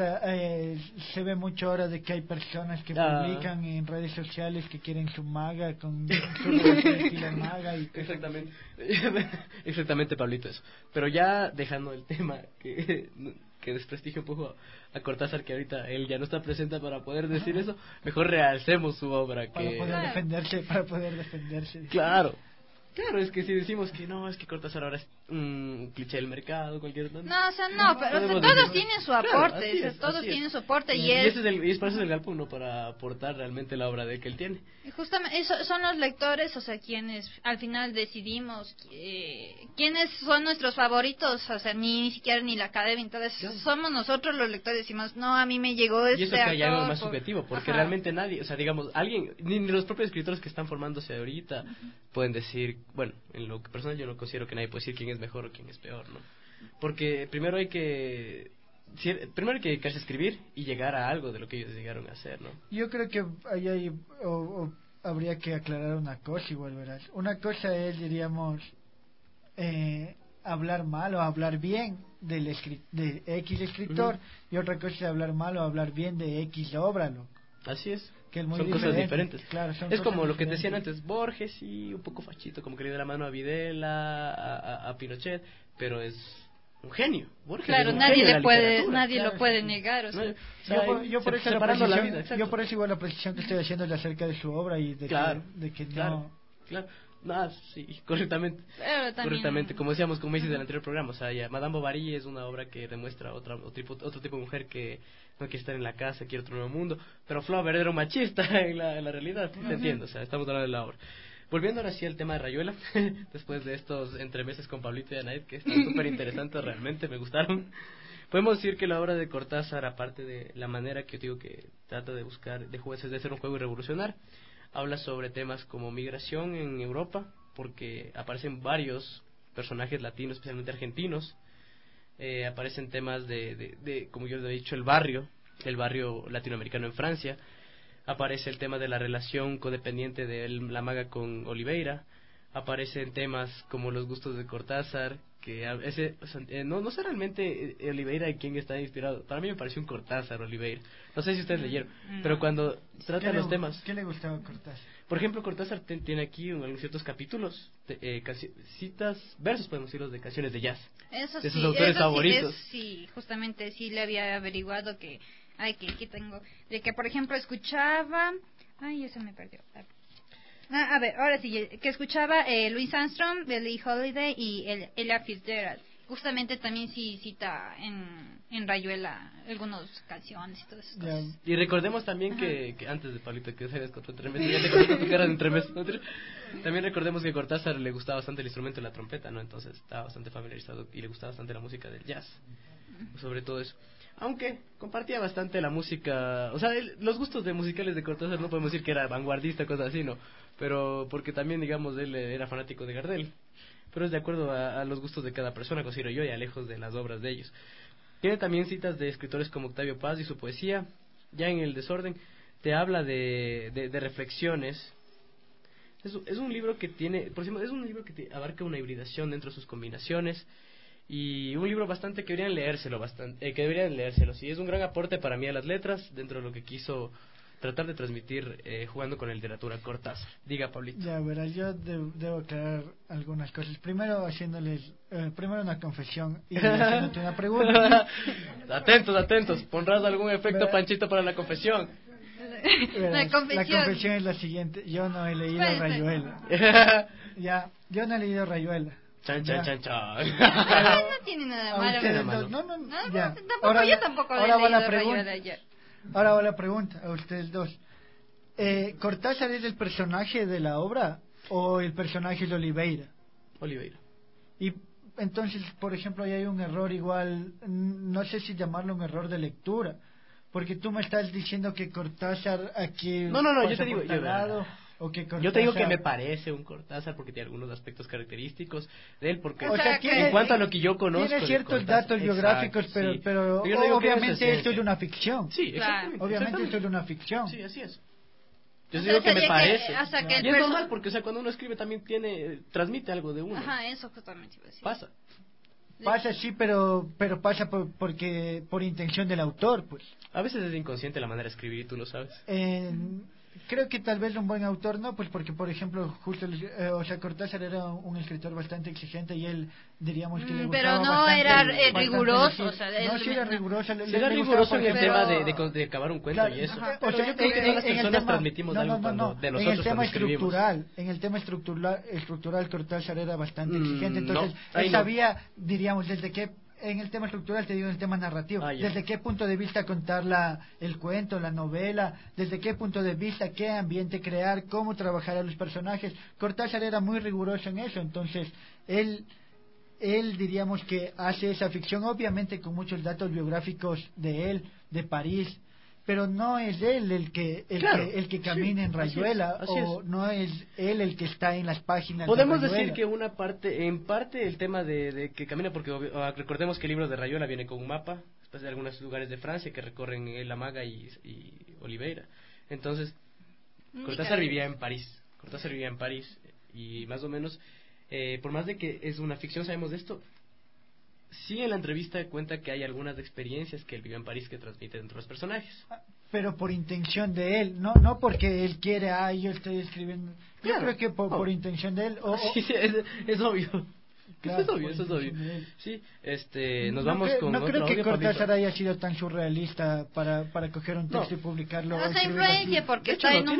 se ve mucho ahora de que hay personas que publican en redes sociales que quieren su maga, con su estilo maga. Exactamente, exactamente, Pablito, eso. Pero ya dejando el tema que desprestigio un poco a Cortázar, que ahorita él ya no está presente para poder decir eso, mejor realcemos su obra. Para poder defenderse. Claro. Claro, es que si decimos que no, es que Cortázar ahora es un cliché del mercado, cualquier... No, o sea, no, pero todos tienen su aporte, claro, todos tienen su aporte. Y ese es y es para eso el Galpo, ¿no? Para aportar realmente la obra de que él tiene. Y justamente son los lectores, o sea, quienes al final decidimos quiénes son nuestros favoritos, o sea, ni siquiera ni la academia, entonces somos nosotros los lectores, decimos, no, a mí me llegó este y eso que hay algo actor más subjetivo, porque Ajá. realmente nadie, o sea, digamos, alguien, ni los propios escritores que están formándose ahorita pueden decir, bueno, en lo que personal yo no considero que nadie puede decir quién es mejor o quién es peor, ¿no? Porque primero hay que dedicarse a escribir y llegar a algo de lo que ellos llegaron a hacer, ¿no? Yo creo que ahí habría que aclarar una cosa igual, verás. Una cosa es, diríamos, hablar mal o hablar bien de X escritor, y otra cosa es hablar mal o hablar bien de X obra, loco. Así es. Que es muy son cosas diferentes. Claro, es como lo que te decían antes, Borges y un poco fachito, como que le dio la mano a Videla, a Pinochet, pero es un genio. Borges claro, es un nadie genio le puede, claro, lo puede negar. O sea. Yo por eso separando la vida, yo por eso igual la precisión que estoy haciendo es acerca de su obra y de que no... Claro. No, sí, correctamente. Correctamente, como decíamos, como dices del anterior programa, o sea, ya Madame Bovary es una obra que demuestra otro tipo de mujer que no quiere estar en la casa, quiere otro nuevo mundo, pero Flaubert era un machista en la realidad, te entiendo, o sea, estamos hablando de la obra. Volviendo ahora sí al tema de Rayuela, después de estos entremeses con Pablito y Anaid, que están súper interesantes, realmente me gustaron. Podemos decir que la obra de Cortázar, aparte de la manera que yo digo que trata de buscar, de jueces, de hacer un juego y revolucionar, habla sobre temas como migración en Europa, porque aparecen varios personajes latinos, especialmente argentinos. Aparecen temas de, como yo le he dicho, el barrio latinoamericano en Francia. Aparece el tema de la relación codependiente de la maga con Oliveira. Aparecen temas como los gustos de Cortázar, que no sé realmente Oliveira de quién está inspirado. Para mí me pareció un Cortázar Oliveira. No sé si ustedes leyeron, pero cuando trata los temas... ¿Qué le gustaba a Cortázar? Por ejemplo, Cortázar tiene aquí ciertos capítulos, versos, podemos decirlos, de canciones de jazz. Eso de sí, sus autores favoritos. Sí, justamente sí le había averiguado que... Ay, que aquí tengo... De que, por ejemplo, escuchaba... Ay, eso me perdió. A ver, ahora sí, que escuchaba Louis Armstrong, Billie Holiday y Ella Fitzgerald. Justamente también sí cita en Rayuela algunas canciones y todas esas cosas. Y recordemos también que antes de Pablito que se descontó entremeses, ya te conozco tu cara de entremeses, ¿no? También recordemos que a Cortázar le gustaba bastante el instrumento de la trompeta, ¿no? Entonces estaba bastante familiarizado y le gustaba bastante la música del jazz, sobre todo eso. Aunque compartía bastante la música, o sea, los gustos de musicales de Cortázar no podemos decir que era vanguardista, cosas así, ¿no? Pero porque también, digamos, él era fanático de Gardel. Pero es de acuerdo a los gustos de cada persona, considero yo, y lejos de las obras de ellos. Tiene también citas de escritores como Octavio Paz y su poesía. Ya en El desorden te habla de reflexiones. Es un libro que tiene, por ejemplo, es un libro que abarca una hibridación dentro de sus combinaciones. Y un libro bastante que deberían leérselo, sí, es un gran aporte para mí a las letras dentro de lo que quiso tratar de transmitir jugando con la literatura Cortázar. Diga, Pablito. Ya, verás, yo debo aclarar algunas cosas. Primero haciéndoles una confesión y haciéndote una pregunta. Atentos, pondrás algún efecto, Panchito, para la confesión. Verás, la confesión es la siguiente: yo no he leído Rayuela. Yo no he leído Rayuela. Chan. No tiene nada malo. No, Yo tampoco ahora he va la leído pregunta. Rayuela ayer. Ahora va la pregunta a ustedes dos. ¿Cortázar es el personaje de la obra o el personaje de Oliveira? Oliveira. Y entonces, por ejemplo, ahí hay un error igual, no sé si llamarlo un error de lectura, porque tú me estás diciendo que Cortázar aquí... No, yo te digo... Yo te digo que me parece un Cortázar porque tiene algunos aspectos característicos de él, porque en cuanto a lo que yo conozco, tiene ciertos datos biográficos, pero obviamente esto es una ficción. Sí, exactamente. Obviamente esto es una ficción. Sí, así es. Yo digo que me parece. Y es normal porque, o sea, cuando uno escribe también transmite algo de uno. Ajá, eso justamente iba a decir. Pasa, sí, pero pasa por intención del autor, pues. A veces es inconsciente la manera de escribir, tú lo sabes. Creo que tal vez un buen autor no, pues porque por ejemplo justo Cortázar era un escritor bastante exigente y él diríamos que le gustaba pero no bastante, era bastante riguroso, decir, o sea, no, sí era riguroso, sí era riguroso en el tema de acabar un cuento, claro, y eso. o Pero sea, yo creo que todas las en el personas tema, transmitimos algo cuando de nosotros en el tema cuando escribimos. en el tema estructural Cortázar era bastante exigente, entonces no, él sabía, diríamos, desde qué. En el tema estructural, te digo, en el tema narrativo, desde qué punto de vista contar el cuento, la novela, desde qué punto de vista, qué ambiente crear, cómo trabajar a los personajes. Cortázar era muy riguroso en eso, entonces él diríamos que hace esa ficción, obviamente con muchos datos biográficos de él, de París, pero no es él el que camina en Rayuela, así es. no es él el que está en las páginas. Podemos de decir que en parte el tema de que camina, porque recordemos que el libro de Rayuela viene con un mapa, después de algunos lugares de Francia que recorren La Maga y Oliveira. Entonces, Cortázar vivía en París y más o menos, por más de que es una ficción, sabemos de esto. Sí, en la entrevista cuenta que hay algunas experiencias que él vive en París que transmite entre los personajes. Pero por intención de él, no porque él quiere, yo estoy escribiendo. Claro, yo creo que por intención de él. Sí, es obvio. Claro, eso es obvio. Sí, nos vamos con no otro creo que audio, Cortázar Pablito. haya sido tan surrealista para coger un texto y publicarlo. O sea, influencia, porque está en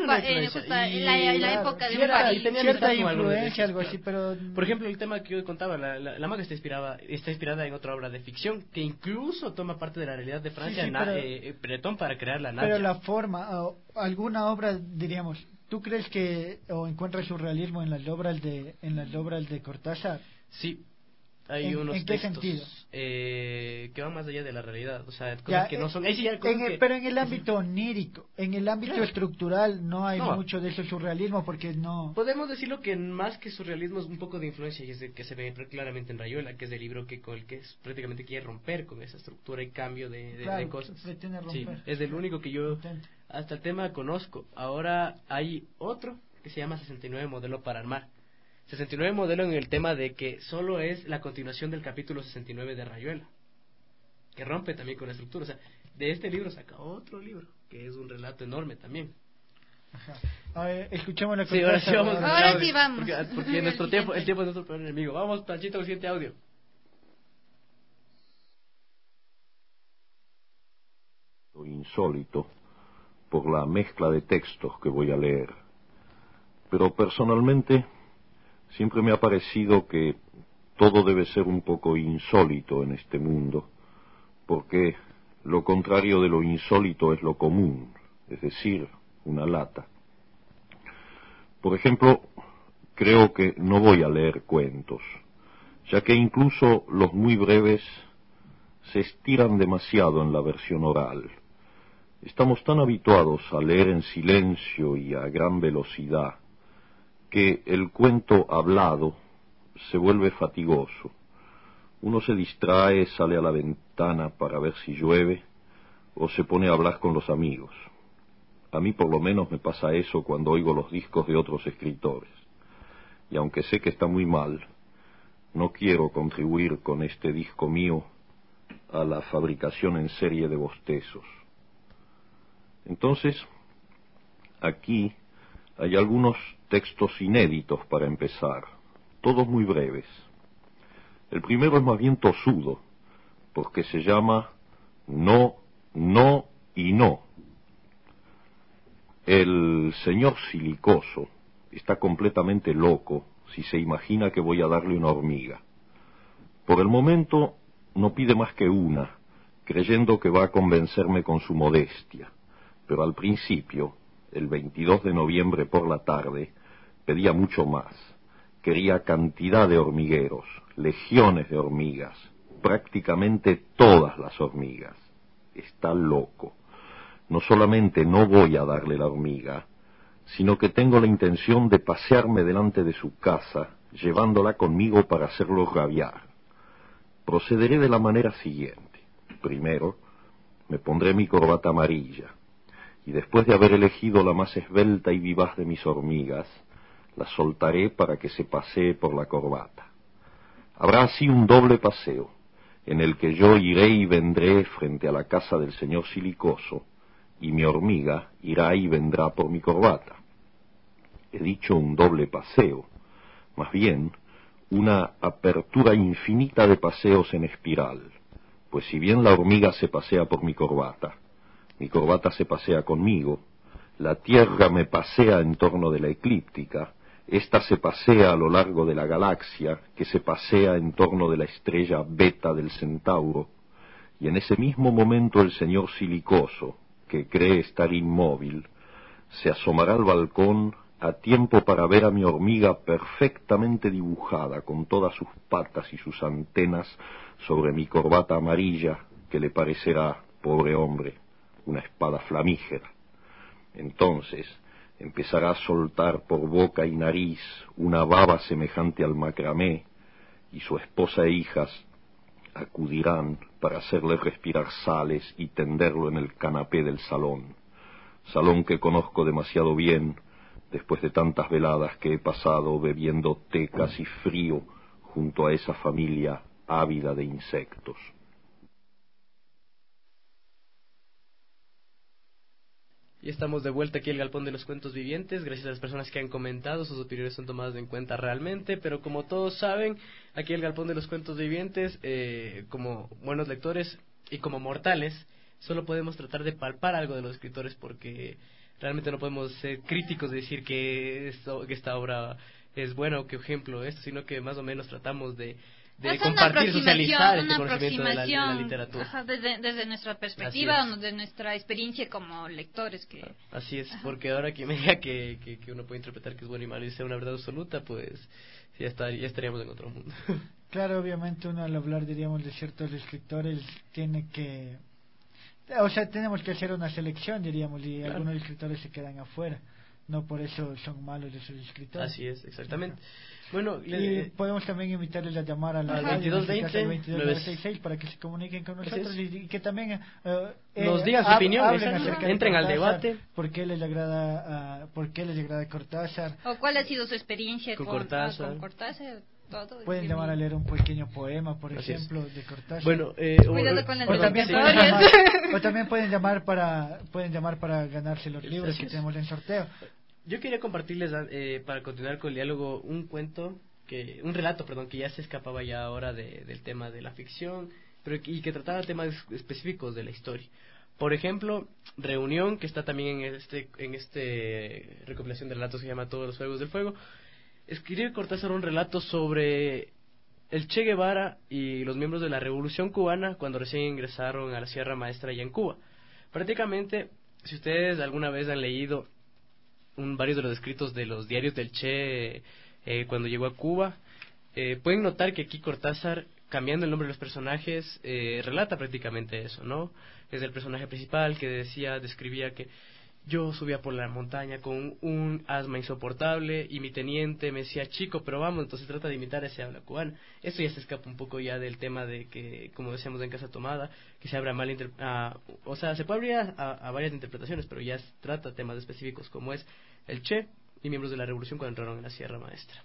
la época de un París. Cierta influencia, algo así, pero... Por ejemplo, el tema que yo contaba, la Maga está inspirada en otra obra de ficción, que incluso toma parte de la realidad de Francia, Breton, para crear la Nadia. Pero la forma, alguna obra, diríamos, ¿tú crees que o encuentras surrealismo en las obras de Cortázar? Sí, hay unos ¿En qué textos sentido? Que van más allá de la realidad, o sea, cosas que no son... Pero en el ámbito onírico, en el ámbito estructural no hay mucho de ese surrealismo porque no... Podemos decirlo que más que surrealismo es un poco de influencia y es que se ve claramente en Rayuela, que es el libro con el que prácticamente quiere romper con esa estructura y cambio de cosas. Pretende romper. Sí, es el único que yo hasta el tema conozco. Ahora hay otro que se llama 69 Modelo para Armar. 69 modelo en el tema de que solo es la continuación del capítulo 69 de Rayuela, que rompe también con la estructura. O sea, de este libro saca otro libro, que es un relato enorme también. Ajá. A ver, escuchemos la sí, ahora sí vamos. Ahora sí vamos. Porque el tiempo es nuestro peor enemigo. Vamos, Panchito, el siguiente audio. Insólito por la mezcla de textos que voy a leer. Pero personalmente siempre me ha parecido que todo debe ser un poco insólito en este mundo, porque lo contrario de lo insólito es lo común, es decir, una lata. Por ejemplo, creo que no voy a leer cuentos, ya que incluso los muy breves se estiran demasiado en la versión oral. Estamos tan habituados a leer en silencio y a gran velocidad que el cuento hablado se vuelve fatigoso. Uno se distrae, sale a la ventana para ver si llueve o se pone a hablar con los amigos. A mí por lo menos me pasa eso cuando oigo los discos de otros escritores. Y aunque sé que está muy mal, no quiero contribuir con este disco mío a la fabricación en serie de bostezos. Entonces, aquí hay algunos textos inéditos para empezar, todos muy breves. El primero es más bien tosudo, porque se llama No, No y No. El señor Silicoso está completamente loco si se imagina que voy a darle una hormiga. Por el momento no pide más que una, creyendo que va a convencerme con su modestia, pero al principio, el 22 de noviembre por la tarde, pedía mucho más. Quería cantidad de hormigueros, legiones de hormigas, prácticamente todas las hormigas. Está loco. No solamente no voy a darle la hormiga, sino que tengo la intención de pasearme delante de su casa, llevándola conmigo para hacerlo rabiar. Procederé de la manera siguiente. Primero, me pondré mi corbata amarilla, y después de haber elegido la más esbelta y vivaz de mis hormigas, la soltaré para que se pasee por la corbata. Habrá así un doble paseo, en el que yo iré y vendré frente a la casa del señor Silicoso, y mi hormiga irá y vendrá por mi corbata. He dicho un doble paseo, más bien una apertura infinita de paseos en espiral, pues si bien la hormiga se pasea por mi corbata se pasea conmigo, la Tierra me pasea en torno de la eclíptica, ésta se pasea a lo largo de la galaxia, que se pasea en torno de la estrella Beta del Centauro, y en ese mismo momento el señor Silicoso, que cree estar inmóvil, se asomará al balcón a tiempo para ver a mi hormiga perfectamente dibujada, con todas sus patas y sus antenas, sobre mi corbata amarilla, que le parecerá, pobre hombre, una espada flamígera. Entonces empezará a soltar por boca y nariz una baba semejante al macramé, y su esposa e hijas acudirán para hacerle respirar sales y tenderlo en el canapé del salón que conozco demasiado bien después de tantas veladas que he pasado bebiendo té casi frío junto a esa familia ávida de insectos. Y estamos de vuelta aquí al Galpón de los Cuentos Vivientes. Gracias a las personas que han comentado, sus opiniones son tomadas en cuenta realmente, pero como todos saben, aquí el Galpón de los Cuentos Vivientes, como buenos lectores y como mortales, solo podemos tratar de palpar algo de los escritores, porque realmente no podemos ser críticos de decir que esta obra es buena o qué ejemplo esto, sino que más o menos tratamos de compartir, socializar este conocimiento de la literatura. Ajá, desde nuestra perspectiva, o de nuestra experiencia como lectores. Así es, porque ahora quien me diga que uno puede interpretar que es bueno y malo y sea una verdad absoluta, pues ya estaríamos en otro mundo. Claro, obviamente uno al hablar, diríamos, de ciertos escritores tiene que... O sea, tenemos que hacer una selección, diríamos, y claro, algunos escritores se quedan afuera. No por eso son malos esos escritores. Así es, exactamente. Bueno, y podemos también invitarles a llamar a la 2220 para que se comuniquen con nosotros y que también nos digan su opinión, entren al debate. ¿Por qué les agrada Cortázar? ¿O cuál ha sido su experiencia con Cortázar? Todo, pueden llamar a leer un pequeño poema, por ejemplo, de Cortázar. Bueno, cuidado con o también pueden llamar para ganarse los libros que tenemos en sorteo. Yo quería compartirles, para continuar con el diálogo, un relato, que ya se escapaba ya ahora del tema de la ficción, y que trataba temas específicos de la historia. Por ejemplo, Reunión, que está también en este recopilación de relatos que se llama Todos los Juegos del Fuego. Escribió Cortázar un relato sobre el Che Guevara y los miembros de la Revolución Cubana cuando recién ingresaron a la Sierra Maestra allá en Cuba. Prácticamente, si ustedes alguna vez han leído varios de los escritos de los diarios del Che cuando llegó a Cuba, pueden notar que aquí Cortázar, cambiando el nombre de los personajes, relata prácticamente eso, ¿no? Es el personaje principal que describía que yo subía por la montaña con un asma insoportable y mi teniente me decía, chico, pero vamos, entonces trata de imitar ese habla cubana. Eso ya se escapa un poco ya del tema de que, como decíamos en Casa Tomada, que se abra o sea, se puede abrir a varias interpretaciones, pero ya trata temas específicos como es el Che y miembros de la Revolución cuando entraron en la Sierra Maestra.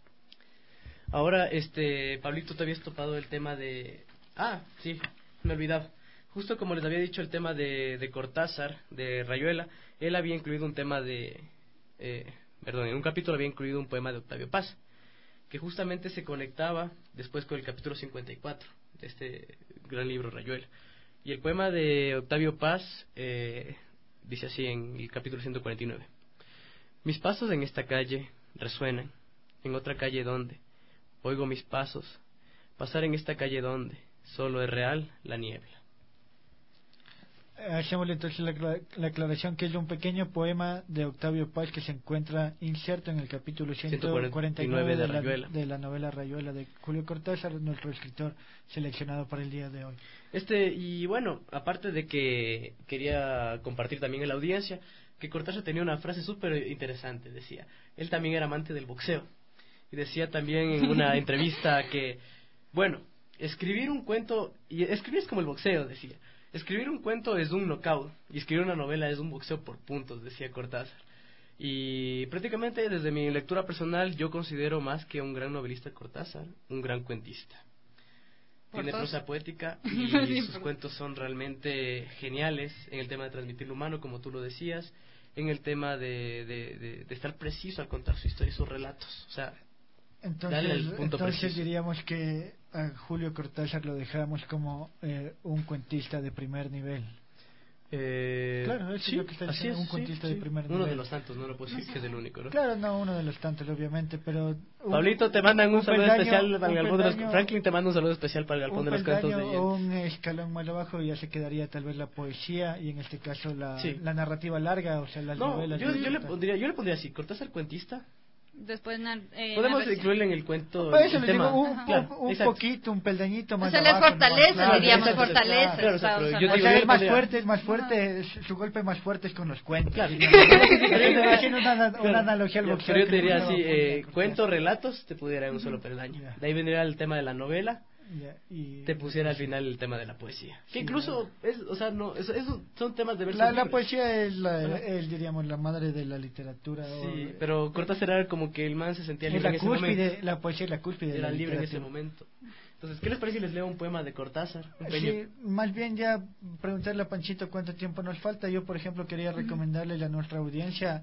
Ahora, Pablito, te habías topado el tema de... sí, me olvidaba. Justo como les había dicho el tema de Cortázar, de Rayuela, él había incluido un tema en un capítulo había incluido un poema de Octavio Paz, que justamente se conectaba después con el capítulo 54 de este gran libro Rayuela. Y el poema de Octavio Paz dice así en el capítulo 149. Mis pasos en esta calle resuenan, en otra calle donde oigo mis pasos, pasar en esta calle donde solo es real la niebla. Hacémosle entonces la aclaración que es un pequeño poema de Octavio Paz que se encuentra inserto en el capítulo 149 de la novela Rayuela de Julio Cortázar, nuestro escritor seleccionado para el día de hoy. Y bueno, aparte de que quería compartir también en la audiencia que Cortázar tenía una frase súper interesante, decía, él también era amante del boxeo, y decía también en una entrevista que, bueno, escribir un cuento, y escribir es como el boxeo, decía. Escribir un cuento es un knockout y escribir una novela es un boxeo por puntos, decía Cortázar. Y prácticamente desde mi lectura personal yo considero más que un gran novelista Cortázar, un gran cuentista. tiene dos. prosa poética y Sí, sus cuentos son realmente geniales en el tema de transmitir lo humano, como tú lo decías, en el tema de estar preciso al contar su historia y sus relatos. O sea, darle el punto Entonces preciso. diríamos que a Julio Cortázar lo dejamos como un cuentista de primer nivel. Claro, eso sí, es lo que está así diciendo, es, un cuentista de primer uno nivel. de los tantos, no lo puedo decir que es el único, ¿no? Claro, no, uno de los tantos, obviamente, pero... Pablito, te mandan un saludo peldaño, especial para el un Galpón de los... peldaño, Franklin te manda un saludo especial para el Galpón de los Cuentos de peldaño Vivientes. o un escalón más abajo y ya se quedaría tal vez la poesía y en este caso la narrativa larga, o sea, las novelas. Yo le pondría así, Cortázar cuentista. Después podemos incluirle en el cuento Para eso el le tema. digo un poquito, un peldañito más o sea, las abajo. fortalezas, diríamos, fortalezas. Claro, o sea, pero yo o sea, es más fuerte, su golpe más fuerte es con los cuentos. Claro. Haciendo una analogía al boxeo. Pero yo te diría así, cuentos, relatos, te pudiera en un solo peldaño. De ahí vendría el tema de la novela. Te pusiera al final el tema de la poesía, que incluso es, o sea, no, eso son temas de versos la libres. poesía es diríamos la madre de la literatura. Sí, pero Cortázar era como que el man se sentía libre en ese momento. La poesía es la cúspide. Era libre en ese momento. Entonces, ¿qué les parece si les leo un poema de Cortázar? Sí, más bien ya preguntarle a Panchito cuánto tiempo nos falta. Yo, por ejemplo, quería recomendarle a nuestra audiencia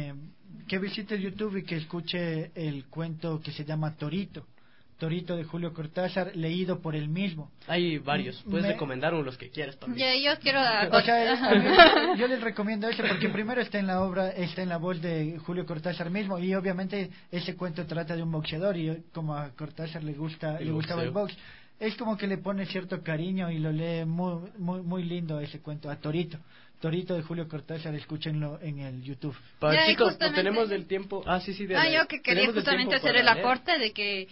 que visite YouTube y que escuche el cuento que se llama Torito de Julio Cortázar, leído por él mismo. Hay varios, puedes recomendar uno los que quieras, Pablo. Yo quiero... O sea, yo les recomiendo ese porque primero está en la voz de Julio Cortázar mismo y obviamente ese cuento trata de un boxeador y como a Cortázar le gustaba el box, es como que le pone cierto cariño y lo lee muy lindo ese cuento, a Torito de Julio Cortázar, escúchenlo en el YouTube. Para chicos, no tenemos del tiempo. Yo que quería justamente hacer el aporte de que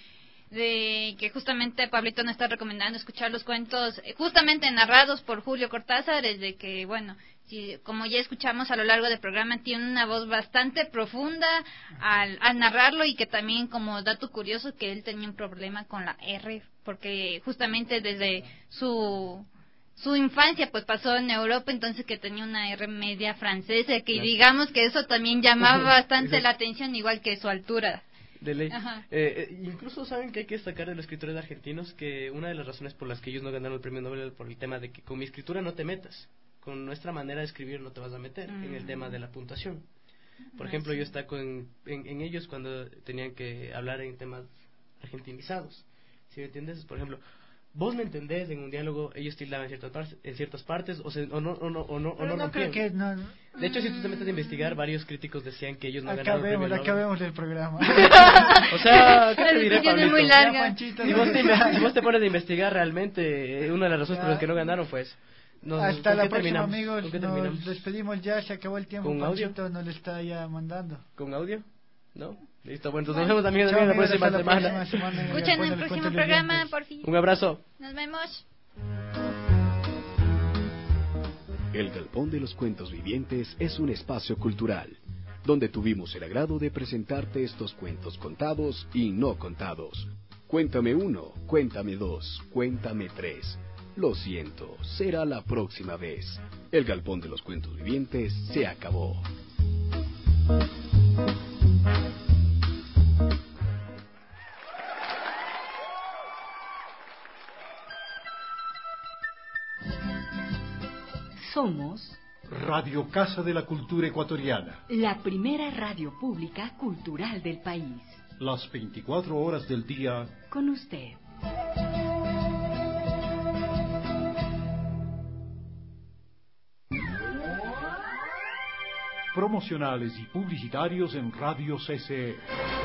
justamente Pablito nos está recomendando escuchar los cuentos justamente narrados por Julio Cortázar, es de que, bueno, como ya escuchamos a lo largo del programa, tiene una voz bastante profunda al narrarlo y que también, como dato curioso, que él tenía un problema con la R, porque justamente desde su infancia pues pasó en Europa, entonces que tenía una R media francesa, que digamos que eso también llamaba bastante la atención, igual que su altura. De ley. Incluso saben que hay que destacar de los escritores argentinos que una de las razones por las que ellos no ganaron el premio Nobel por el tema de que con mi escritura no te metas, con nuestra manera de escribir no te vas a meter en el tema de la puntuación. Por ejemplo, yo destaco en ellos cuando tenían que hablar en temas argentinizados. ¿Sí me entiendes? Por ejemplo, vos me entendés, en un diálogo ellos tildaban en ciertas partes o no creo que no. De hecho, si tú te metes a investigar, varios críticos decían que ellos no ganaron el premio Nobel. Acabemos el programa. O sea, ¿qué te diré, Pablito? Es muy larga. Si vos te pones a investigar realmente, una de las razones por las que no ganaron fue eso. Hasta la próxima, amigos. Nos despedimos ya, se acabó el tiempo. Panchito nos lo está ya mandando. ¿Con audio? ¿No? Listo, bueno, entonces nos vemos amigos la próxima semana. Escuchen el próximo programa, por fin. Un abrazo. Nos vemos. El Galpón de los Cuentos Vivientes es un espacio cultural, donde tuvimos el agrado de presentarte estos cuentos contados y no contados. Cuéntame 1, cuéntame 2, cuéntame 3. Lo siento, será la próxima vez. El Galpón de los Cuentos Vivientes se acabó. Somos Radio Casa de la Cultura Ecuatoriana. La primera radio pública cultural del país. Las 24 horas del día. Con usted. Promocionales y publicitarios en Radio CCE.